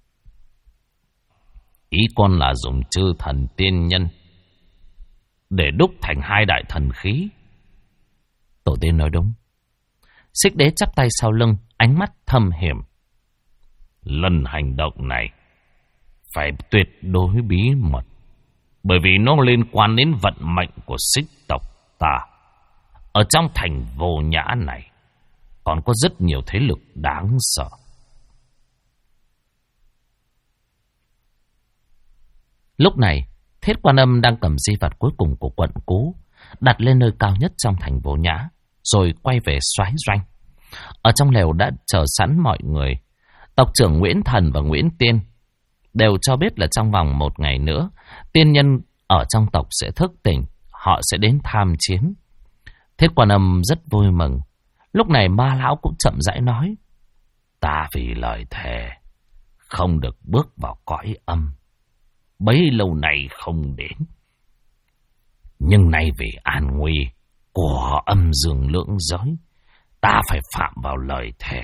Ý con là dùng Chư Thần tiên nhân để đúc thành 2 đại thần khí. Tổ tiên nói đúng. Xích Đế chắp tay sau lưng, ánh mắt thâm hiểm. Lần hành động này phải tuyệt đối bí mật, bởi vì nó liên quan đến vận mệnh của Xích tộc ta. Ở trong thành Vô Nhã này còn có rất nhiều thế lực đáng sợ. Lúc này, Thiết Quan Âm đang cầm di vật cuối cùng của quận Cú, đặt lên nơi cao nhất trong thành Vô Nhã, rồi quay về soái doanh. Ở trong lều đã chờ sẵn mọi người. Tộc trưởng Nguyễn Thần và Nguyễn Tiên đều cho biết là trong vòng 1 ngày nữa, tiên nhân ở trong tộc sẽ thức tỉnh, họ sẽ đến tham chiến. Thiết Quan Âm rất vui mừng. Lúc này Ma Lão cũng chậm rãi nói, ta vì lời thề không được bước vào cõi âm, bấy lâu nay không đến. Nhưng nay vì an nguy của âm dương lưỡng giới, ta phải phạm vào lời thề.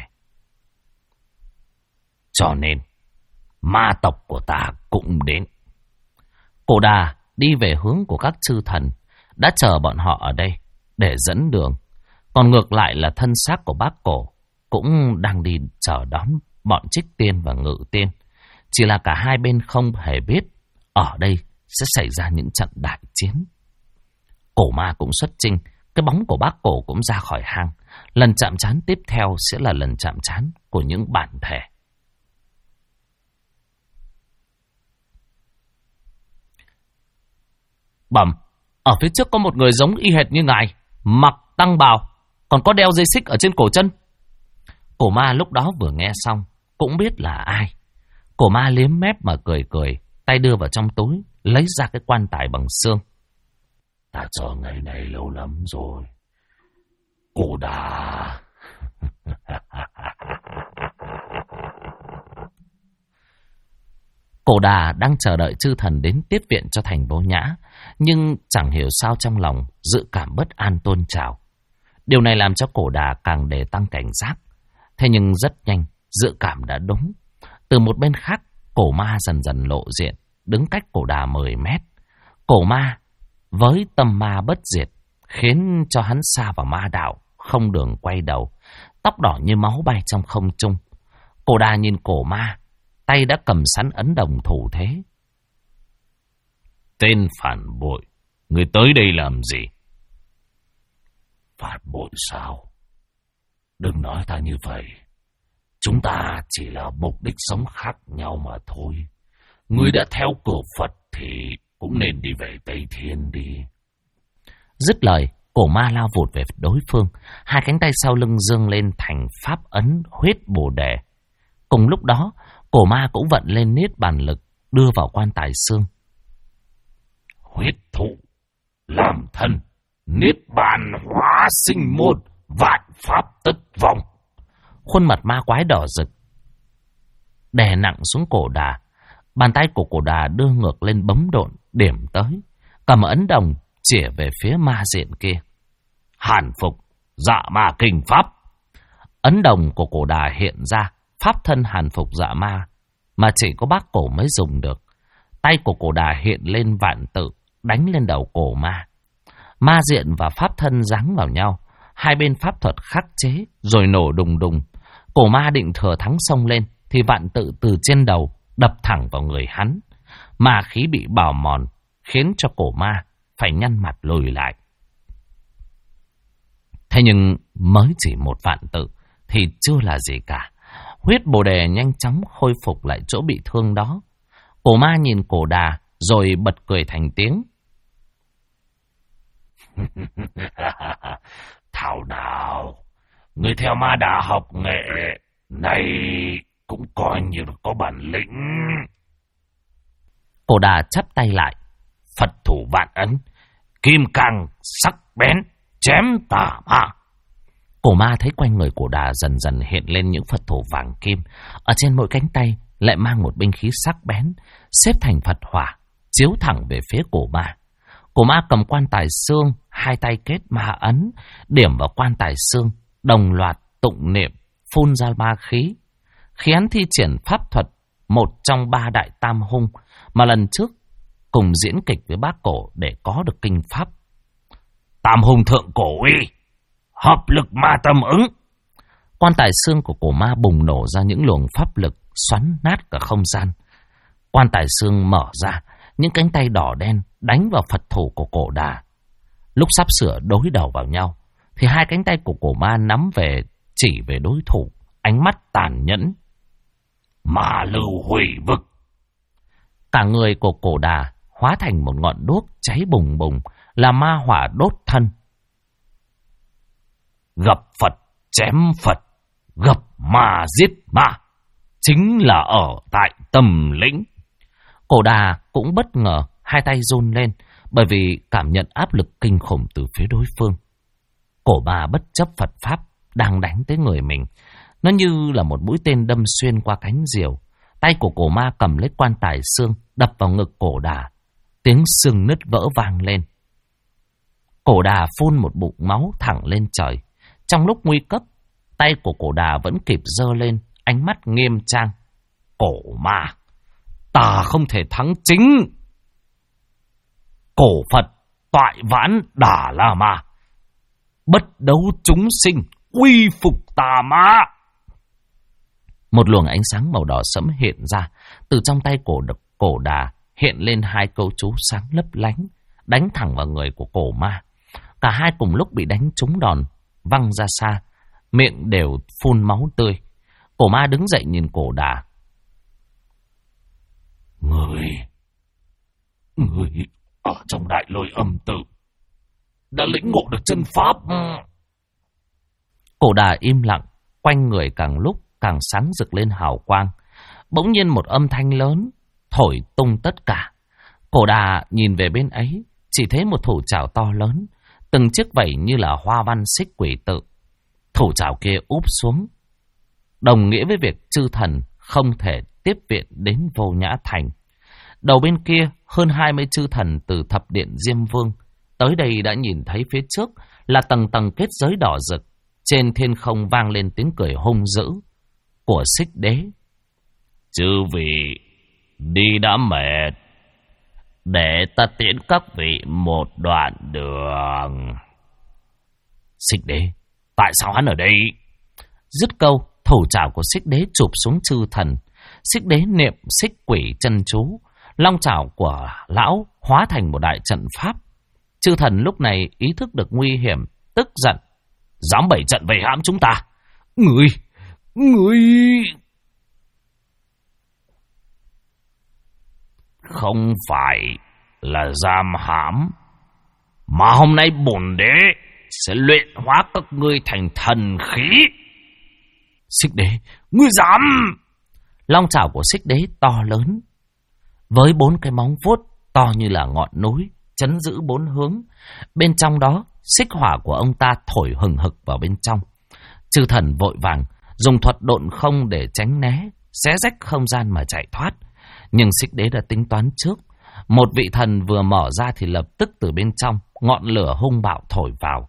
Cho nên ma tộc của ta cũng đến. Cổ Đà đi về hướng của các chư thần, đã chờ bọn họ ở đây để dẫn đường. Còn ngược lại là thân xác của bác Cổ cũng đang đi chờ đón bọn Trích Tiên và Ngự Tiên. Chỉ là cả hai bên không hề biết ở đây sẽ xảy ra những trận đại chiến. Cổ Ma cũng xuất chinh, cái bóng của bác Cổ cũng ra khỏi hang. Lần chạm trán tiếp theo sẽ là lần chạm trán của những bản thể. Bẩm, ở phía trước có một người giống y hệt như ngài, mặc tăng bào, còn có đeo dây xích ở trên cổ chân. Cổ Ma lúc đó vừa nghe xong cũng biết là ai. Cổ Ma liếm mép mà cười cười, tay đưa vào trong túi, lấy ra cái quan tài bằng xương. Ta chờ ngày này lâu lắm rồi, Cổ Đà. Cổ Đà đang chờ đợi chư thần đến tiếp viện cho thành Vô Nhã, nhưng chẳng hiểu sao trong lòng dự cảm bất an tôn trào. Điều này làm cho Cổ Đà càng để tăng cảnh giác. Thế nhưng rất nhanh, dự cảm đã đúng. Từ một bên khác, cổ ma dần dần lộ diện, đứng cách Cổ Đà 10 mét. Cổ ma với tâm ma bất diệt, khiến cho hắn sa vào ma đạo, không đường quay đầu. Tóc đỏ như máu bay trong không trung. Cổ Đà nhìn cổ ma, tay đã cầm sẵn ấn đồng thủ thế. Tên phản bội, người tới đây làm gì? Phản bội sao? Đừng nói ta như vậy. Chúng ta chỉ là mục đích sống khác nhau mà thôi. Ngươi đã theo cửa Phật thì cũng nên đi về Tây Thiên đi. Dứt lời, cổ ma lao vụt về đối phương. Hai cánh tay sau lưng giương lên thành pháp ấn huyết bồ đề. Cùng lúc đó, cổ ma cũng vận lên niết bàn lực, đưa vào quan tài xương. Huyết thụ, làm thân, niết bàn hóa sinh môn, vạn pháp tất vong. Khuôn mặt ma quái đỏ rực, đè nặng xuống Cổ Đà. Bàn tay của Cổ Đà đưa ngược lên bấm độn, điểm tới, cầm ấn đồng chĩa về phía ma diện kia. Hàn phục, dạ ma kinh pháp. Ấn đồng của Cổ Đà hiện ra, pháp thân hàn phục dạ ma, mà chỉ có bác cổ mới dùng được. Tay của Cổ Đà hiện lên vạn tự, đánh lên đầu cổ ma. Ma diện và pháp thân giáng vào nhau, hai bên pháp thuật khắc chế, rồi nổ đùng đùng. Cổ ma định thừa thắng xông lên, thì vạn tự từ trên đầu đập thẳng vào người hắn. Ma khí bị bào mòn, khiến cho cổ ma phải nhăn mặt lùi lại. Thế nhưng mới chỉ một vạn tự thì chưa là gì cả. Huyết bồ đề nhanh chóng khôi phục lại chỗ bị thương đó. Cổ ma nhìn Cổ Đà rồi bật cười thành tiếng. Thảo nào, người theo ma đà học nghệ này cũng coi như là có bản lĩnh. Cổ Đà chắp tay lại. Phật thủ vạn ấn, kim cang sắc bén, chém tà ma. Cổ ma thấy quanh người Cổ Đà dần dần hiện lên những Phật thủ vàng kim. Ở trên mỗi cánh tay lại mang một binh khí sắc bén, xếp thành Phật hỏa, chiếu thẳng về phía cổ ma. Cổ ma cầm quan tài xương, hai tay kết ma ấn, điểm vào quan tài xương, đồng loạt tụng niệm, phun ra ma khí. Khi hắn thi triển pháp thuật, một trong ba đại tam hung mà lần trước cùng diễn kịch với bác cổ để có được kinh pháp. Tam hung thượng cổ uy, hợp lực ma tâm ứng. Quan tài xương của cổ ma bùng nổ ra những luồng pháp lực xoắn nát cả không gian. Quan tài xương mở ra, những cánh tay đỏ đen đánh vào Phật thủ của Cổ Đà. Lúc sắp sửa đối đầu vào nhau, thì hai cánh tay của cổ ma nắm về chỉ về đối thủ, ánh mắt tàn nhẫn. Ma lưu hủy vực. Cả người của Cổ Đà hóa thành một ngọn đuốc cháy bùng bùng, là ma hỏa đốt thân. Gặp Phật chém Phật, gặp ma giết ma, chính là ở tại tâm lĩnh. Cổ Đà cũng bất ngờ, hai tay run lên, bởi vì cảm nhận áp lực kinh khủng từ phía đối phương. Cổ ma bất chấp Phật Pháp đang đánh tới người mình. Nó như là một mũi tên đâm xuyên qua cánh diều. Tay của cổ ma cầm lấy quan tài xương, đập vào ngực Cổ Đà. Tiếng xương nứt vỡ vang lên. Cổ Đà phun một bụng máu thẳng lên trời. Trong lúc nguy cấp, tay của Cổ Đà vẫn kịp giơ lên, ánh mắt nghiêm trang. Cổ ma, ta không thể thắng chính. Cổ Phật toại vãn Đà La Ma, bất đấu chúng sinh, uy phục tà ma. Một luồng ánh sáng màu đỏ sẫm hiện ra, từ trong tay Cổ Đà hiện lên hai câu chú sáng lấp lánh, đánh thẳng vào người của cổ ma. Cả hai cùng lúc bị đánh trúng đòn, văng ra xa, miệng đều phun máu tươi. Cổ ma đứng dậy nhìn Cổ Đà. Người ở trong đại lôi âm tự đã lĩnh ngộ được chân pháp. Cổ Đà im lặng, quanh người càng lúc càng sáng rực lên hào quang. Bỗng nhiên một âm thanh lớn thổi tung tất cả. Cổ Đà nhìn về bên ấy, chỉ thấy một thủ trảo to lớn, từng chiếc vảy như là hoa văn xích quỷ tự. Thủ trảo kia úp xuống, đồng nghĩa với việc chư thần không thể tiếp viện đến Vô Nhã Thành. Đầu bên kia, hơn 20 chư thần từ thập điện Diêm Vương tới đây đã nhìn thấy phía trước là tầng tầng kết giới đỏ rực. Trên thiên không vang lên tiếng cười hung dữ của Xích Đế. Chư vị đi đã mệt, để ta tiễn các vị một đoạn đường. Xích Đế, tại sao hắn ở đây? Dứt câu, thủ trảo của Xích Đế chụp xuống chư thần. Xích Đế niệm xích quỷ chân chú, long trảo của lão hóa thành một đại trận pháp. Chư thần lúc này ý thức được nguy hiểm, tức giận. Dám bày trận vây hãm chúng ta? Người không phải là giam hãm, mà hôm nay bổn đế sẽ luyện hóa các ngươi thành thần khí. Xích Đế, ngươi dám! Long trảo của Xích Đế to lớn, với 4 cái móng vuốt to như là ngọn núi, chấn giữ 4 hướng. Bên trong đó, xích hỏa của ông ta thổi hừng hực vào bên trong. Chư thần vội vàng dùng thuật độn không để tránh né, xé rách không gian mà chạy thoát. Nhưng Xích Đế đã tính toán trước. Một vị thần vừa mở ra thì lập tức từ bên trong ngọn lửa hung bạo thổi vào.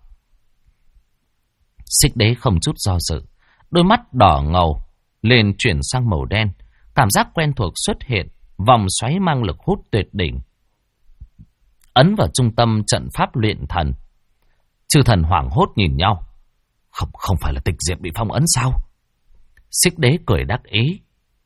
Xích Đế không chút do dự, đôi mắt đỏ ngầu lên chuyển sang màu đen. Cảm giác quen thuộc xuất hiện, vòng xoáy mang lực hút tuyệt đỉnh ấn vào trung tâm trận pháp luyện thần. Chư thần hoảng hốt nhìn nhau. Không phải là tịch diệt bị phong ấn sao? Xích Đế cười đắc ý.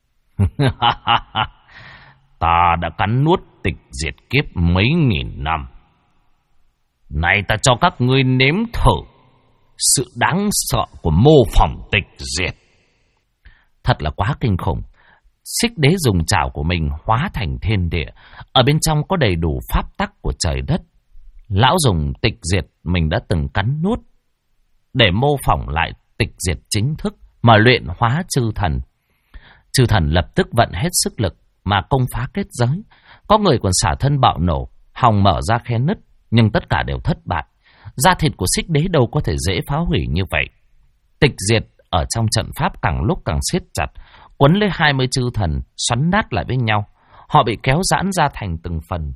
Ta đã cắn nuốt tịch diệt kiếp mấy nghìn năm. Này ta cho các ngươi nếm thử sự đáng sợ của mô phỏng tịch diệt. Thật là quá kinh khủng. Xích Đế dùng chảo của mình hóa thành thiên địa. Ở bên trong có đầy đủ pháp tắc của trời đất. Lão dùng tịch diệt mình đã từng cắn nuốt để mô phỏng lại tịch diệt chính thức mà luyện hóa chư thần. Chư thần lập tức vận hết sức lực mà công phá kết giới. Có người còn xả thân bạo nổ, hòng mở ra khe nứt, nhưng tất cả đều thất bại. Da thịt của Xích Đế đâu có thể dễ phá hủy như vậy. Tịch diệt ở trong trận pháp càng lúc càng siết chặt, quấn lấy 20 chư thần, xoắn nát lại với nhau. Họ bị kéo giãn ra thành từng phần.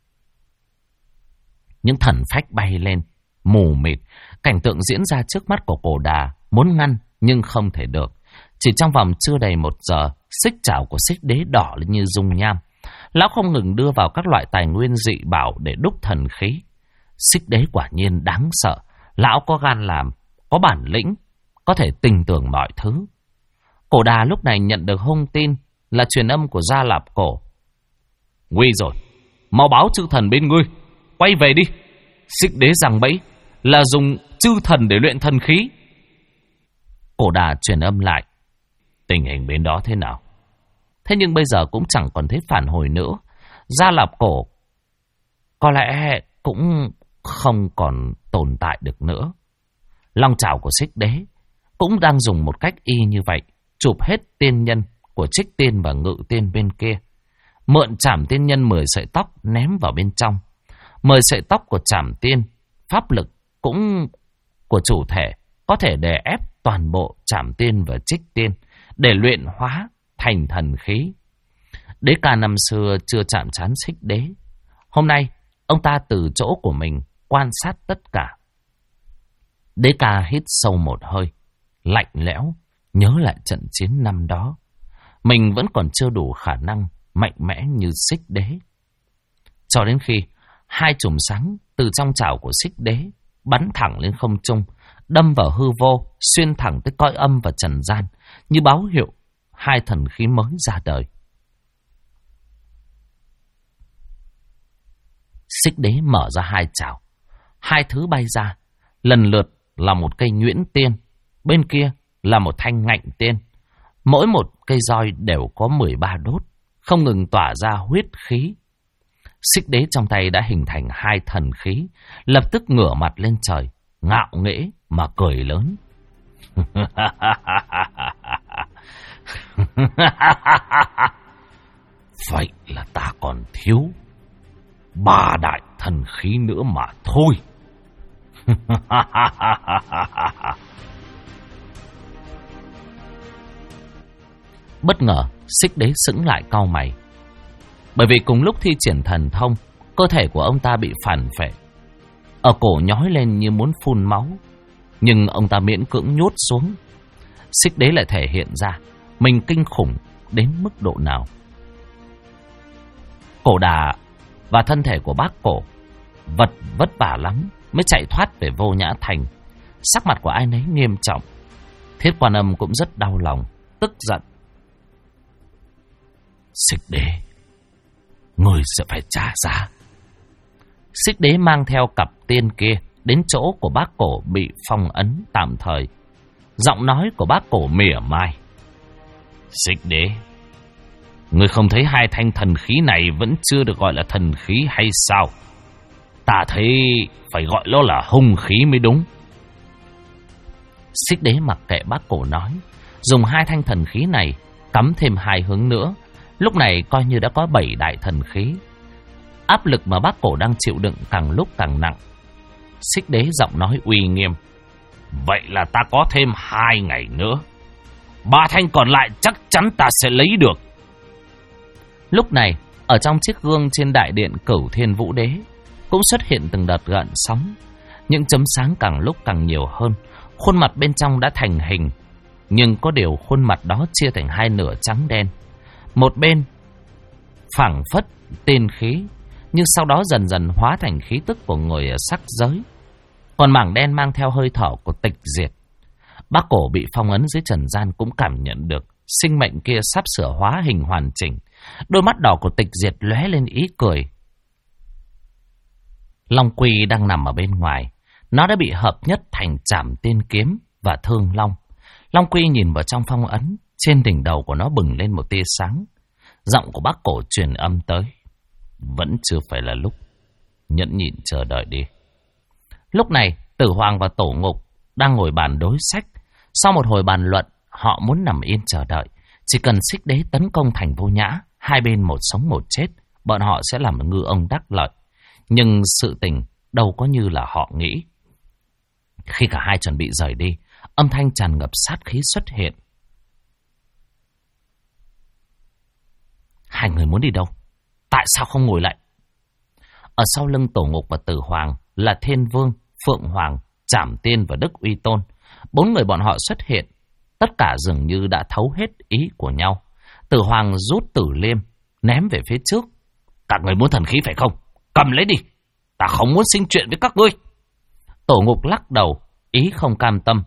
Những thần phách bay lên, mù mịt. Cảnh tượng diễn ra trước mắt của Cổ Đà, muốn ngăn nhưng không thể được. Chỉ trong vòng chưa đầy 1 giờ, xích chảo của Xích Đế đỏ lên như dung nham. Lão không ngừng đưa vào các loại tài nguyên dị bảo để đúc thần khí. Xích Đế quả nhiên đáng sợ. Lão có gan làm, có bản lĩnh, có thể tình tưởng mọi thứ. Cổ Đà lúc này nhận được thông tin là truyền âm của Gia Lạp Cổ. Nguy rồi, mau báo chư thần bên ngươi, quay về đi. Xích Đế giằng bẫy là dùng chư thần để luyện thần khí. Cổ Đà truyền âm lại. Tình hình bên đó thế nào? Thế nhưng bây giờ cũng chẳng còn thấy phản hồi nữa. Gia Lạp Cổ có lẽ cũng không còn tồn tại được nữa. Long trảo của Xích Đế cũng đang dùng một cách y như vậy, chụp hết tiên nhân của Trích Tiên và Ngự Tiên bên kia. Mượn Trảm Tiên nhân 10 sợi tóc ném vào bên trong. 10 sợi tóc của Trảm Tiên, pháp lực cũng của chủ thể, có thể đè ép toàn bộ Trảm Tiên và Trích Tiên để luyện hóa thành thần khí. Đế Ca năm xưa chưa chạm trán Xích Đế. Hôm nay, ông ta từ chỗ của mình quan sát tất cả. Đế Ca hít sâu một hơi, lạnh lẽo, nhớ lại trận chiến năm đó. Mình vẫn còn chưa đủ khả năng mạnh mẽ như Xích Đế. Cho đến khi 2 chùm sáng từ trong chảo của Xích Đế bắn thẳng lên không trung, đâm vào hư vô, xuyên thẳng tới cõi âm và trần gian, như báo hiệu 2 thần khí mới ra đời. Xích Đế mở ra 2 chảo, 2 thứ bay ra, lần lượt là một cây nhuyễn tiên, bên kia là một thanh ngạnh tiên. Mỗi một cây roi đều có 13 đốt, không ngừng tỏa ra huyết khí. Xích Đế trong tay đã hình thành 2 thần khí, lập tức ngửa mặt lên trời, ngạo nghễ mà cười lớn. Vậy là ta còn thiếu 3 đại thần khí nữa mà thôi. Bất ngờ, Xích Đế sững lại cau mày. Bởi vì cùng lúc thi triển thần thông, cơ thể của ông ta bị phản phệ. Ở cổ nhói lên như muốn phun máu, nhưng ông ta miễn cưỡng nhốt xuống. Xích Đế lại thể hiện ra mình kinh khủng đến mức độ nào. Cổ Đà và thân thể của bác Cổ vất vả lắm mới chạy thoát về Vô Nhã Thành. Sắc mặt của ai nấy nghiêm trọng. Thiết Quan Âm cũng rất đau lòng, tức giận. Xích Đế, ngươi sẽ phải trả giá. Xích Đế mang theo cặp tiên kia đến chỗ của bác Cổ bị phong ấn tạm thời. Giọng nói của bác Cổ mỉa mai. Xích Đế, ngươi không thấy hai thanh thần khí này vẫn chưa được gọi là thần khí hay sao? Ta thấy phải gọi nó là hung khí mới đúng. Xích Đế mặc kệ bác Cổ nói, dùng hai thanh thần khí này cắm thêm hai hướng nữa. Lúc này coi như đã có 7 đại thần khí. Áp lực mà bác Cổ đang chịu đựng càng lúc càng nặng. Xích Đế giọng nói uy nghiêm. Vậy là ta có thêm 2 ngày nữa. 3 thanh còn lại chắc chắn ta sẽ lấy được. Lúc này, ở trong chiếc gương trên đại điện Cửu Thiên Vũ Đế cũng xuất hiện từng đợt gợn sóng. Những chấm sáng càng lúc càng nhiều hơn. Khuôn mặt bên trong đã thành hình, nhưng có điều khuôn mặt đó chia thành hai nửa trắng đen. Một bên phảng phất tiên khí, nhưng sau đó dần dần hóa thành khí tức của người ở sắc giới. Còn mảng đen mang theo hơi thở của tịch diệt. Bác Cổ bị phong ấn dưới trần gian cũng cảm nhận được sinh mệnh kia sắp sửa hóa hình hoàn chỉnh. Đôi mắt đỏ của tịch diệt lóe lên ý cười. Long Quy đang nằm ở bên ngoài. Nó đã bị hợp nhất thành Trảm Tiên Kiếm và Thương Long. Long Quy nhìn vào trong phong ấn. Trên đỉnh đầu của nó bừng lên một tia sáng. Giọng của bác Cổ truyền âm tới. Vẫn chưa phải là lúc. Nhẫn nhịn chờ đợi đi. Lúc này Tử Hoàng và Tổ Ngục đang ngồi bàn đối sách. Sau một hồi bàn luận, họ muốn nằm yên chờ đợi. Chỉ cần Xích Đế tấn công thành Vô Nhã, hai bên một sống một chết, bọn họ sẽ làm ngư ông đắc lợi. Nhưng sự tình đâu có như là họ nghĩ. Khi cả hai chuẩn bị rời đi, âm thanh tràn ngập sát khí xuất hiện. Hai người muốn đi đâu? Tại sao không ngồi lại? Ở sau lưng Tổ Ngục và Tử Hoàng là Thiên Vương, Phượng Hoàng, Trảm Tiên và Đức Uy Tôn. 4 người bọn họ xuất hiện. Tất cả dường như đã thấu hết ý của nhau. Tử Hoàng rút Tử Liêm, ném về phía trước. Các người muốn thần khí phải không? Cầm lấy đi. Ta không muốn sinh chuyện với các ngươi. Tổ Ngục lắc đầu, ý không cam tâm.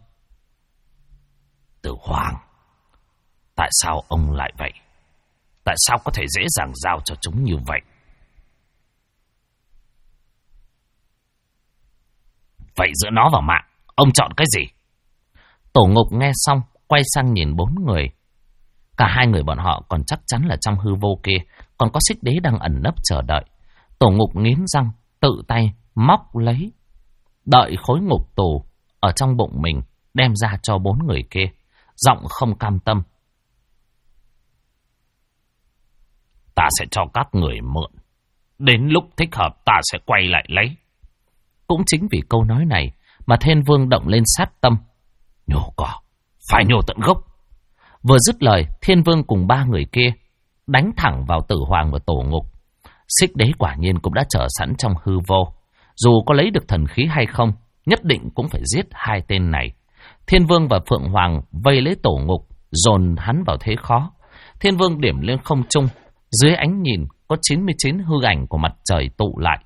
Tử Hoàng, tại sao ông lại vậy? Tại sao có thể dễ dàng giao cho chúng như vậy? Vậy giữa nó và mạng, ông chọn cái gì? Tổ Ngục nghe xong, quay sang nhìn 4 người. Cả hai người bọn họ còn chắc chắn là trong hư vô kia còn có Xích Đế đang ẩn nấp chờ đợi. Tổ Ngục nghiến răng, tự tay móc lấy đợi khối ngục tù ở trong bụng mình, đem ra cho 4 người kia, giọng không cam tâm. Ta sẽ cho các người mượn. Đến lúc thích hợp ta sẽ quay lại lấy. Cũng chính vì câu nói này mà Thiên Vương động lên sát tâm. Nhổ cỏ, phải nhổ tận gốc. Vừa dứt lời, Thiên Vương cùng 3 người kia đánh thẳng vào Tử Hoàng và Tổ Ngục. Xích Đế quả nhiên cũng đã chờ sẵn trong hư vô. Dù có lấy được thần khí hay không, nhất định cũng phải giết hai tên này. Thiên Vương và Phượng Hoàng vây lấy Tổ Ngục, dồn hắn vào thế khó. Thiên Vương điểm lên không trung, dưới ánh nhìn có 99 hư ảnh của mặt trời tụ lại.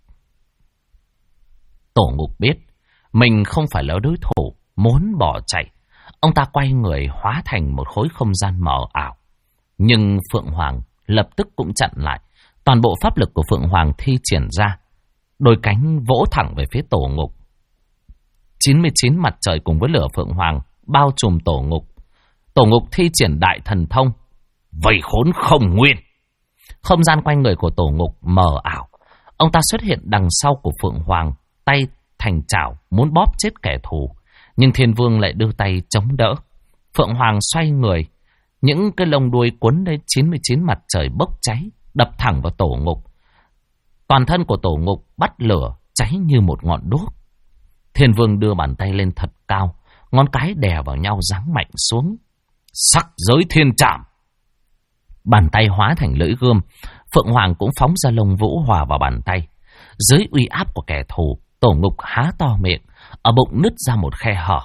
Tổ Ngục biết mình không phải là đối thủ, muốn bỏ chạy. Ông ta quay người hóa thành một khối không gian mờ ảo. Nhưng Phượng Hoàng lập tức cũng chặn lại. Toàn bộ pháp lực của Phượng Hoàng thi triển ra, đôi cánh vỗ thẳng về phía Tổ Ngục. 99 mặt trời cùng với lửa Phượng Hoàng bao trùm Tổ Ngục. Tổ Ngục thi triển đại thần thông, vây khốn không nguyên. Không gian quanh người của Tổ Ngục mờ ảo. Ông ta xuất hiện đằng sau của Phượng Hoàng, tay thành chảo muốn bóp chết kẻ thù. Nhưng Thiên Vương lại đưa tay chống đỡ. Phượng Hoàng xoay người, những cái lông đuôi cuốn lấy 99 mặt trời bốc cháy, đập thẳng vào Tổ Ngục. Toàn thân của Tổ Ngục bắt lửa, cháy như một ngọn đuốc. Thiên Vương đưa bàn tay lên thật cao, ngón cái đè vào nhau giáng mạnh xuống. Sắc giới thiên trảm, Bàn tay hóa thành lưỡi gươm, Phượng Hoàng cũng phóng ra lông vũ hòa vào bàn tay. Dưới uy áp của kẻ thù, Tổ Ngục há to miệng, ở bụng nứt ra một khe hở.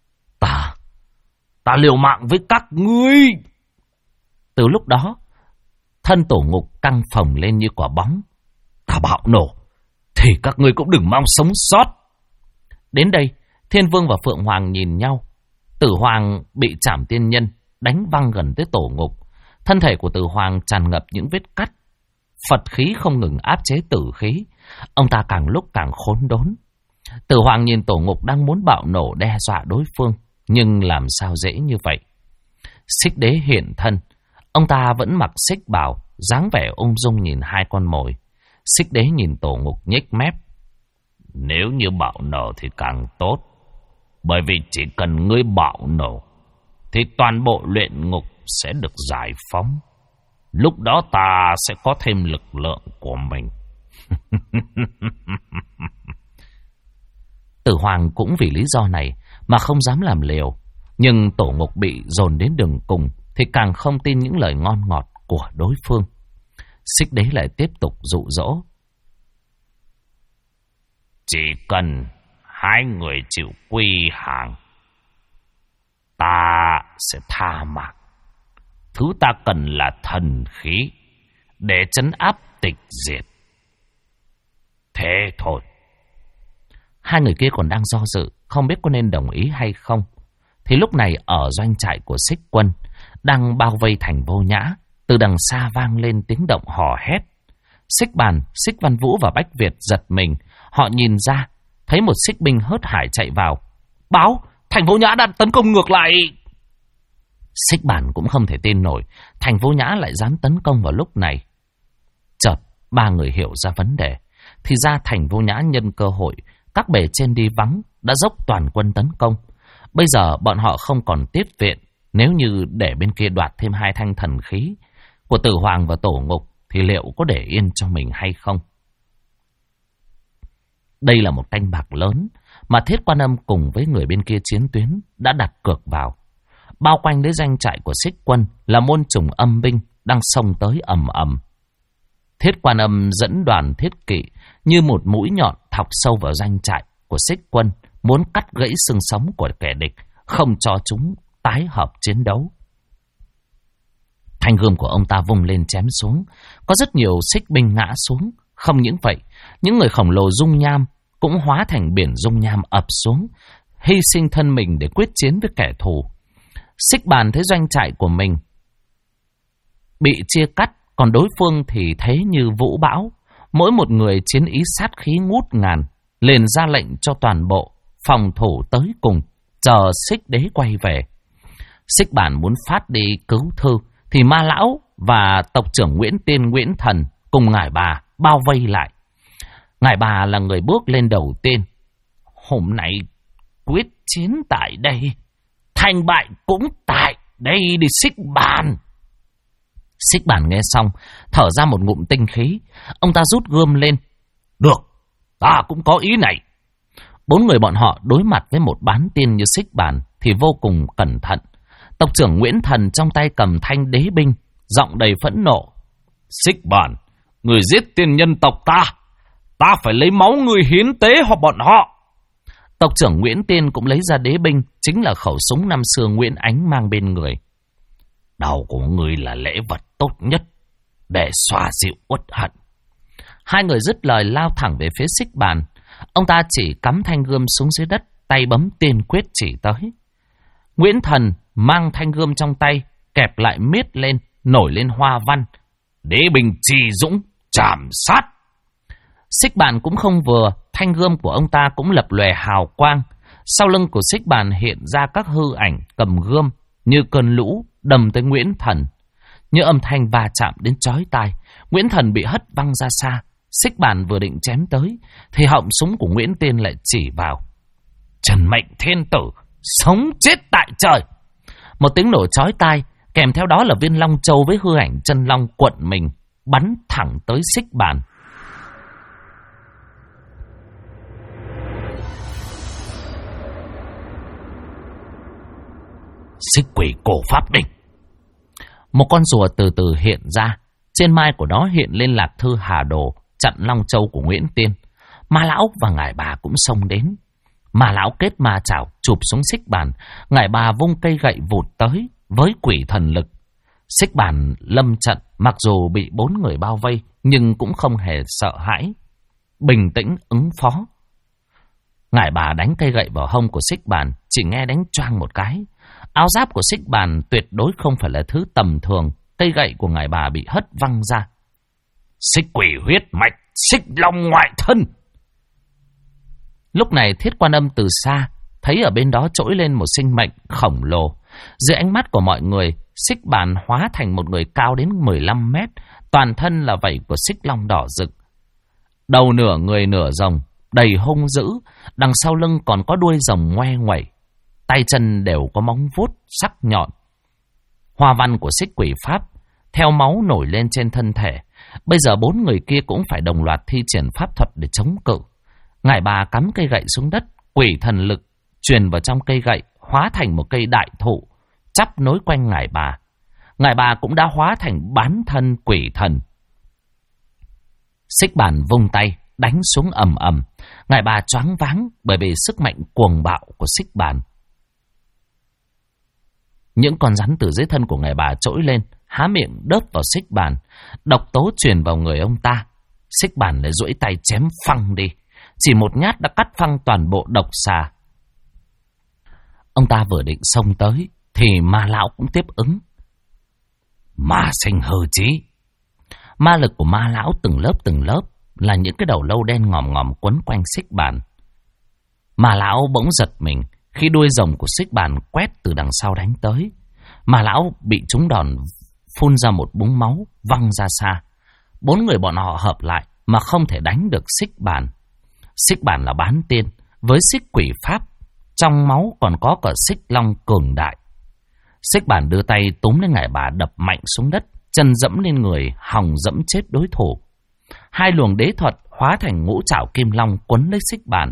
Ta liều mạng với các ngươi. Từ lúc đó, thân Tổ Ngục căng phồng lên như quả bóng. Ta bạo nổ, thì các ngươi cũng đừng mong sống sót. Đến đây, Thiên Vương và Phượng Hoàng nhìn nhau. Tử Hoàng bị Trảm Tiên Nhân đánh văng gần tới Tổ Ngục. Thân thể của Tử Hoàng tràn ngập những vết cắt. Phật khí không ngừng áp chế tử khí. Ông ta càng lúc càng khốn đốn. Tử Hoàng nhìn Tổ Ngục đang muốn bạo nổ đe dọa đối phương. Nhưng làm sao dễ như vậy? Xích Đế hiện thân. Ông ta vẫn mặc xích bào, dáng vẻ ung dung nhìn hai con mồi. Xích Đế nhìn Tổ Ngục nhếch mép. Nếu như bạo nổ thì càng tốt. Bởi vì chỉ cần ngươi bạo nổ thì toàn bộ luyện ngục sẽ được giải phóng. Lúc đó ta sẽ có thêm lực lượng của mình. Tử Hoàng cũng vì lý do này mà không dám làm liều. Nhưng Tổ Ngục bị dồn đến đường cùng thì càng không tin những lời ngon ngọt của đối phương. Xích Đế lại tiếp tục dụ dỗ. Chỉ cần hai người chịu quy hàng, ta sẽ tha mạng. Thứ ta cần là thần khí để trấn áp tịch diệt. Thế thôi. Hai người kia còn đang do dự, không biết có nên đồng ý hay không. Thì lúc này ở doanh trại của Xích Quân, đang bao vây thành Vô Nhã, từ đằng xa vang lên tiếng động hò hét. Xích Bàn, Xích Văn Vũ và Bách Việt giật mình. Họ nhìn ra, thấy một xích binh hớt hải chạy vào. Báo, thành Vô Nhã đã tấn công ngược lại. Xích Bàn cũng không thể tin nổi, thành Vô Nhã lại dám tấn công vào lúc này. Chợt, ba người hiểu ra vấn đề. Thì ra thành Vô Nhã nhân cơ hội, các bề trên đi vắng, đã dốc toàn quân tấn công. Bây giờ bọn họ không còn tiếp viện. Nếu như để bên kia đoạt thêm hai thanh thần khí của Tử Hoàng và Tổ Ngục, thì liệu có để yên cho mình hay không? Đây là một canh bạc lớn mà Thiết Quan Âm cùng với người bên kia chiến tuyến đã đặt cược vào. Bao quanh lấy doanh trại của Xích Quân là môn trùng âm binh đang xông tới ầm ầm. Thiết Quan Âm dẫn đoàn thiết kỵ như một mũi nhọn thọc sâu vào doanh trại của Xích Quân, muốn cắt gãy xương sống của kẻ địch, không cho chúng tái hợp chiến đấu. Thanh gươm của ông ta vung lên chém xuống, có rất nhiều xích binh ngã xuống. Không những vậy, những người khổng lồ dung nham cũng hóa thành biển dung nham ập xuống, hy sinh thân mình để quyết chiến với kẻ thù. Xích Bàn thấy doanh trại của mình bị chia cắt, còn đối phương thì thế như vũ bão. Mỗi một người chiến ý sát khí ngút ngàn, liền ra lệnh cho toàn bộ phòng thủ tới cùng, chờ Xích Đế quay về. Xích Bàn muốn phát đi cứu thư, thì Ma Lão và tộc trưởng Nguyễn Tiên, Nguyễn Thần cùng ngải bà bao vây lại. Ngải bà là người bước lên đầu tiên. Hôm nay quyết chiến tại đây, thành bại cũng tại đây đi Xích Bàn. Xích Bàn nghe xong, thở ra một ngụm tinh khí. Ông ta rút gươm lên. Được, ta cũng có ý này. Bốn người bọn họ đối mặt với một bán tiên như Xích Bàn thì vô cùng cẩn thận. Tộc trưởng Nguyễn Thần trong tay cầm thanh đế binh, giọng đầy phẫn nộ. Xích Bàn, người giết tiên nhân tộc ta phải lấy máu người hiến tế hoặc bọn họ. Tộc trưởng Nguyễn Tiên cũng lấy ra đế binh, chính là khẩu súng năm xưa Nguyễn Ánh mang bên người. Đầu của ngươi là lễ vật tốt nhất để xoa dịu uất hận. Hai người dứt lời lao thẳng về phía Xích Bàn. Ông ta chỉ cắm thanh gươm xuống dưới đất, tay bấm tiên quyết chỉ tới. Nguyễn Thần mang thanh gươm trong tay, kẹp lại miết lên, nổi lên hoa văn. Đế binh trì dũng, chảm sát. Xích Bàn cũng không vừa, thanh gươm của ông ta cũng lập lòe hào quang. Sau lưng của Xích Bàn hiện ra các hư ảnh cầm gươm như cơn lũ đâm tới Nguyễn Thần. Như âm thanh va chạm đến chói tai, Nguyễn Thần bị hất văng ra xa. Xích Bàn vừa định chém tới thì họng súng của Nguyễn Tiên lại chỉ vào. Trần mệnh thiên tử, sống chết tại trời. Một tiếng nổ chói tai, kèm theo đó là viên long châu với hư ảnh chân long cuộn mình, bắn thẳng tới Xích Bàn. Xích quỷ cổ pháp đỉnh. Một con rùa từ từ hiện ra. Trên mai của nó hiện lên lạc thư hà đồ chặn long châu của Nguyễn Tiên. Ma lão và ngải bà cũng xông đến. Ma lão kết ma chảo chụp xuống xích bàn. Ngải bà vung cây gậy vụt tới với quỷ thần lực. Xích bàn lâm trận, mặc dù bị 4 người bao vây nhưng cũng không hề sợ hãi, bình tĩnh ứng phó. Ngải bà đánh cây gậy vào hông của xích bàn, chỉ nghe đánh choang một cái. Áo giáp của xích bàn tuyệt đối không phải là thứ tầm thường. Cây gậy của ngải bà bị hất văng ra. Xích quỷ huyết mạch, xích long ngoại thân. Lúc này Thiết Quan Âm từ xa thấy ở bên đó trỗi lên một sinh mệnh khổng lồ. Dưới ánh mắt của mọi người, xích bàn hóa thành một người cao đến 15 mét, toàn thân là vảy của xích long đỏ rực. Đầu nửa người nửa rồng, đầy hung dữ, đằng sau lưng còn có đuôi rồng ngoe nguẩy, tay chân đều có móng vuốt sắc nhọn. Hoa văn của xích quỷ pháp theo máu nổi lên trên thân thể. Bây giờ 4 người kia cũng phải đồng loạt thi triển pháp thuật để chống cự. Ngải bà cắm cây gậy xuống đất, quỷ thần lực truyền vào trong cây gậy, hóa thành một cây đại thụ chắp nối quanh ngải bà. Ngải bà cũng đã hóa thành bán thân quỷ thần. Xích bàn vung tay đánh xuống ầm ầm. Ngải bà choáng váng bởi vì sức mạnh cuồng bạo của xích bàn. Những con rắn từ dưới thân của ngải bà trỗi lên, há miệng đớp vào xích bàn. Độc tố truyền vào người ông ta. Xích bàn lại duỗi tay chém phăng đi. Chỉ một nhát đã cắt phăng toàn bộ độc xà. Ông ta vừa định xông tới thì ma lão cũng tiếp ứng. Ma sinh hư trí. Ma lực của ma lão từng lớp là những cái đầu lâu đen ngòm ngòm quấn quanh xích bàn. Ma lão bỗng giật mình khi đuôi rồng của xích bàn quét từ đằng sau đánh tới. Ma lão bị trúng đòn, phun ra một búng máu văng ra xa. 4 người bọn họ hợp lại mà không thể đánh được xích bàn. Xích bàn là bán tiên với xích quỷ pháp, trong máu còn có cả xích long cường đại. Xích bàn đưa tay túm lên ngải bà đập mạnh xuống đất, chân dẫm lên người, hòng dẫm chết đối thủ. 2 luồng đế thuật hóa thành ngũ trảo kim long quấn lấy xích bàn.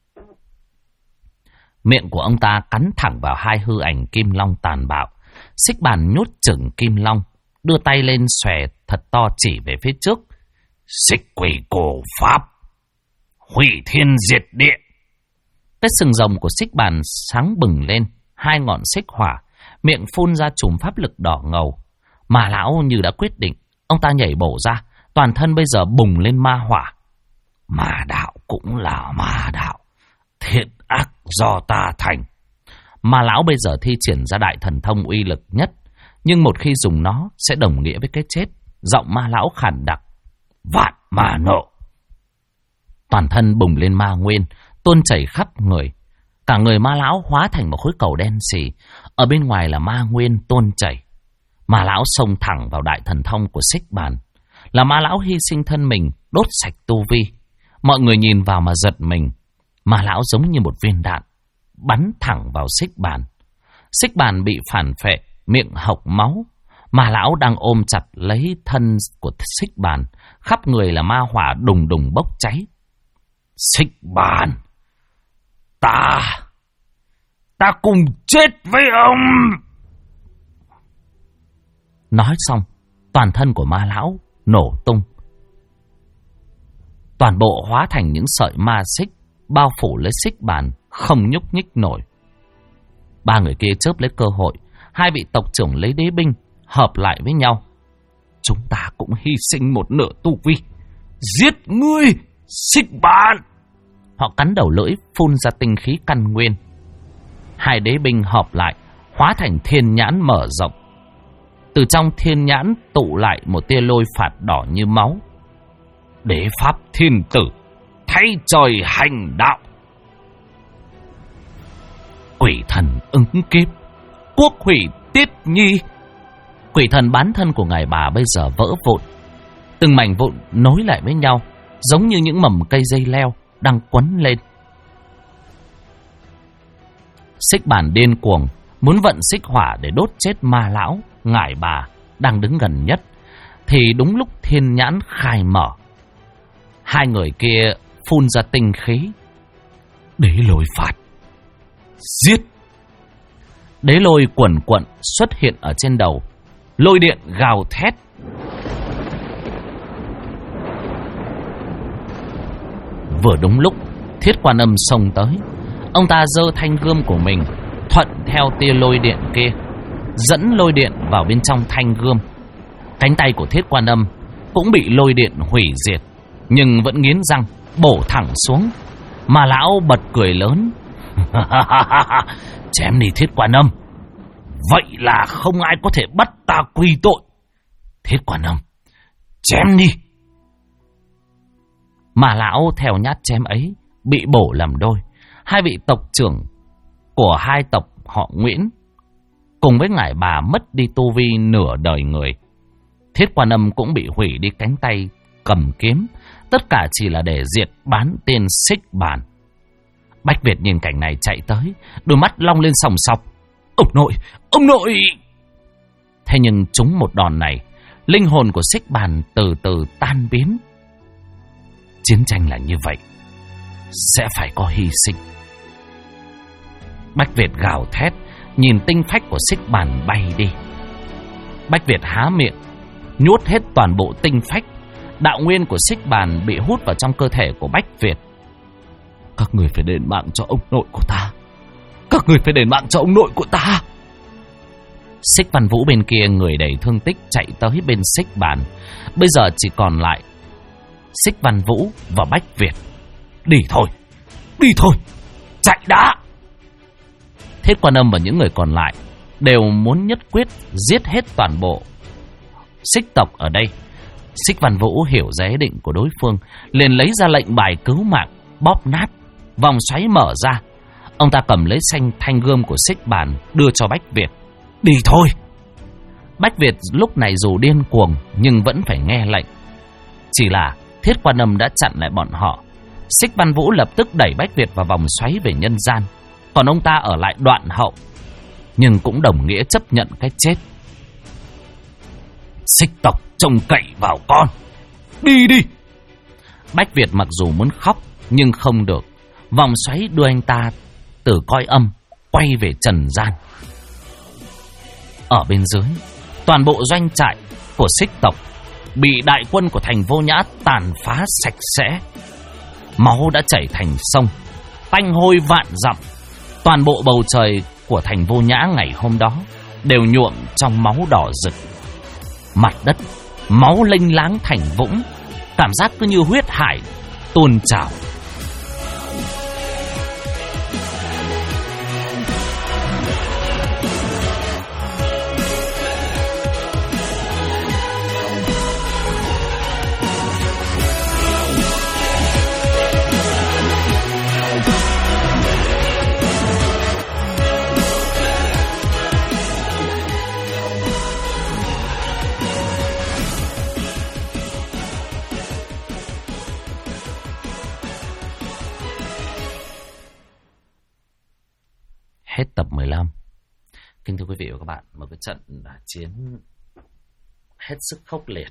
Miệng của ông ta cắn thẳng vào 2 hư ảnh kim long tàn bạo. Xích bàn nhốt chừng kim long, đưa tay lên xòe thật to chỉ về phía trước. Xích quỷ cổ pháp, hủy thiên diệt địa. Cái sừng rồng của xích bàn sáng bừng lên, 2 ngọn xích hỏa, miệng phun ra chùm pháp lực đỏ ngầu. Ma lão như đã quyết định, ông ta nhảy bổ ra, toàn thân bây giờ bùng lên ma hỏa. Ma đạo cũng là ma đạo, thiện ác do ta thành. Ma lão bây giờ thi triển ra đại thần thông uy lực nhất, nhưng một khi dùng nó sẽ đồng nghĩa với cái chết. Giọng ma lão khản đặc. Vạn ma nộ. Toàn thân bùng lên ma nguyên, tuôn chảy khắp người. Cả người ma lão hóa thành một khối cầu đen xì, ở bên ngoài là ma nguyên tuôn chảy. Ma lão xông thẳng vào đại thần thông của xích bàn. Là ma lão hy sinh thân mình, đốt sạch tu vi. Mọi người nhìn vào mà giật mình. Ma lão giống như một viên đạn, bắn thẳng vào xích bàn. Xích bàn bị phản phệ, miệng hộc máu. Ma lão đang ôm chặt lấy thân của xích bàn, khắp người là ma hỏa đùng đùng bốc cháy. Xích bàn, ta cùng chết với ông. Nói xong, toàn thân của ma lão nổ tung. Toàn bộ hóa thành những sợi ma xích, bao phủ lấy xích bàn, không nhúc nhích nổi. 3 người kia chớp lấy cơ hội, 2 vị tộc trưởng lấy đế binh, hợp lại với nhau. Chúng ta cũng hy sinh một nửa tu vi, giết ngươi, xích bàn. Họ cắn đầu lưỡi, phun ra tinh khí căn nguyên. 2 đế binh hợp lại, hóa thành thiên nhãn mở rộng. Từ trong thiên nhãn tụ lại một tia lôi phạt đỏ như máu. Đế pháp thiên tử, thay trời hành đạo. Quỷ thần ứng kiếp, quốc hủy tiết nhi. Quỷ thần bán thân của ngài bà bây giờ vỡ vụn. Từng mảnh vụn nối lại với nhau, giống như những mầm cây dây leo đang quấn lên. Xích bàn điên cuồng, muốn vận xích hỏa để đốt chết ma lão. Ngải bà đang đứng gần nhất, thì đúng lúc thiên nhãn khai mở. 2 người kia phun ra tinh khí. Đế lôi phạt, giết. Đế lôi quần quận xuất hiện ở trên đầu. lôi điện gào thét. Vừa đúng lúc Thiết Quan Âm xông tới, ông ta giơ thanh gươm của mình thuận theo tia lôi điện kia, dẫn lôi điện vào bên trong thanh gươm. Cánh tay của Thiết Quan Âm cũng bị lôi điện hủy diệt, nhưng vẫn nghiến răng bổ thẳng xuống. Mà lão bật cười lớn. Chém đi Thiết Quan Âm, vậy là không ai có thể bắt ta quy tội. Thiết Quan Âm, chém đi. Mà lão theo nhát chém ấy bị bổ làm đôi. Hai vị tộc trưởng của hai tộc họ Nguyễn cùng với ngải bà mất đi tu vi nửa đời người. Thiết Quan Âm cũng bị hủy đi cánh tay cầm kiếm, tất cả chỉ là để diệt bán tên Xích Bàn. Bách Việt nhìn cảnh này chạy tới, đôi mắt long lên sòng sọc. Ông nội, ông nội! Thế nhưng trúng một đòn này, linh hồn của Xích Bàn từ từ tan biến. Chiến tranh là như vậy, sẽ phải có hy sinh. Bách Việt gào thét, nhìn tinh phách của Xích Bàn bay đi. Bách Việt há miệng, nuốt hết toàn bộ tinh phách. Đạo nguyên của Xích Bàn bị hút vào trong cơ thể của Bách Việt. Các người phải đền mạng cho ông nội của ta. Các người phải đền mạng cho ông nội của ta. Xích Văn Vũ bên kia người đầy thương tích chạy tới bên Xích Bàn. Bây giờ chỉ còn lại Xích Văn Vũ và Bách Việt. Đi thôi, đi thôi, chạy đã. Thiết Quan Âm và những người còn lại đều muốn nhất quyết giết hết toàn bộ Xích tộc ở đây. Xích Văn Vũ hiểu ra ý định của đối phương, liền lấy ra lệnh bài cứu mạng, bóp nát. Vòng xoáy mở ra, ông ta cầm lấy thanh gươm của Xích Bàn đưa cho Bách Việt. Đi thôi. Bách Việt lúc này dù điên cuồng nhưng vẫn phải nghe lệnh. Chỉ là Thiết Quan Âm đã chặn lại bọn họ. Xích Văn Vũ lập tức đẩy Bách Việt vào vòng xoáy về nhân gian, còn ông ta ở lại đoạn hậu, nhưng cũng đồng nghĩa chấp nhận cái chết. Xích tộc trông cậy vào con, đi đi. Bách Việt mặc dù muốn khóc nhưng không được. Vòng xoáy đưa anh ta từ cõi âm quay về trần gian. Ở bên dưới, toàn bộ doanh trại của Xích tộc bị đại quân của thành Vô Nhã tàn phá sạch sẽ. Máu đã chảy thành sông, tanh hôi vạn dặm. Toàn bộ bầu trời của thành Vô Nhã ngày hôm đó đều nhuộm trong máu đỏ rực. Mặt đất máu lênh láng thành vũng, cảm giác cứ như huyết hải tuôn trào. Hết tập 15. Kính thưa quý vị và các bạn, một cái trận chiến hết sức khốc liệt.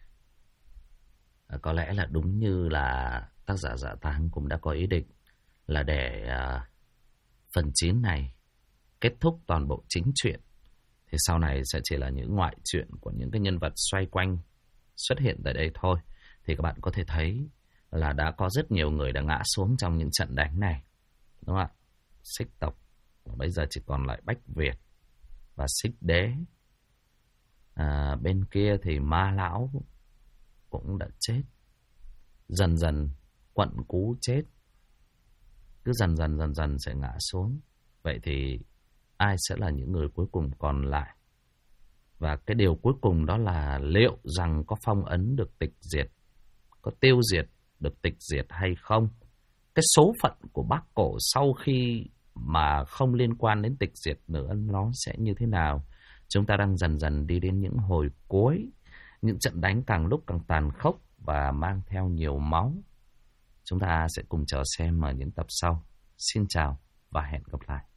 Có lẽ là đúng như là tác giả Dạ Táng cũng đã có ý định là để phần 9 này kết thúc toàn bộ chính truyện. Thì sau này sẽ chỉ là những ngoại truyện của những cái nhân vật xoay quanh xuất hiện tại đây thôi. Thì các bạn có thể thấy là đã có rất nhiều người đã ngã xuống trong những trận đánh này, đúng không ạ? Xích tộc bây giờ chỉ còn lại Bách Việt và Xích Đế. Bên kia thì Ma Lão cũng đã chết. Dần dần Quận Cú chết, cứ dần dần sẽ ngã xuống. Vậy thì ai sẽ là những người cuối cùng còn lại? Và cái điều cuối cùng đó là liệu rằng có phong ấn được tịch diệt, có tiêu diệt được tịch diệt hay không? Cái số phận của Bắc Cổ sau khi mà không liên quan đến tịch diệt nữa nó sẽ như thế nào? Chúng ta đang dần dần đi đến những hồi cuối, những trận đánh càng lúc càng tàn khốc và mang theo nhiều máu. Chúng ta sẽ cùng chờ xem ở những tập sau. Xin chào và hẹn gặp lại.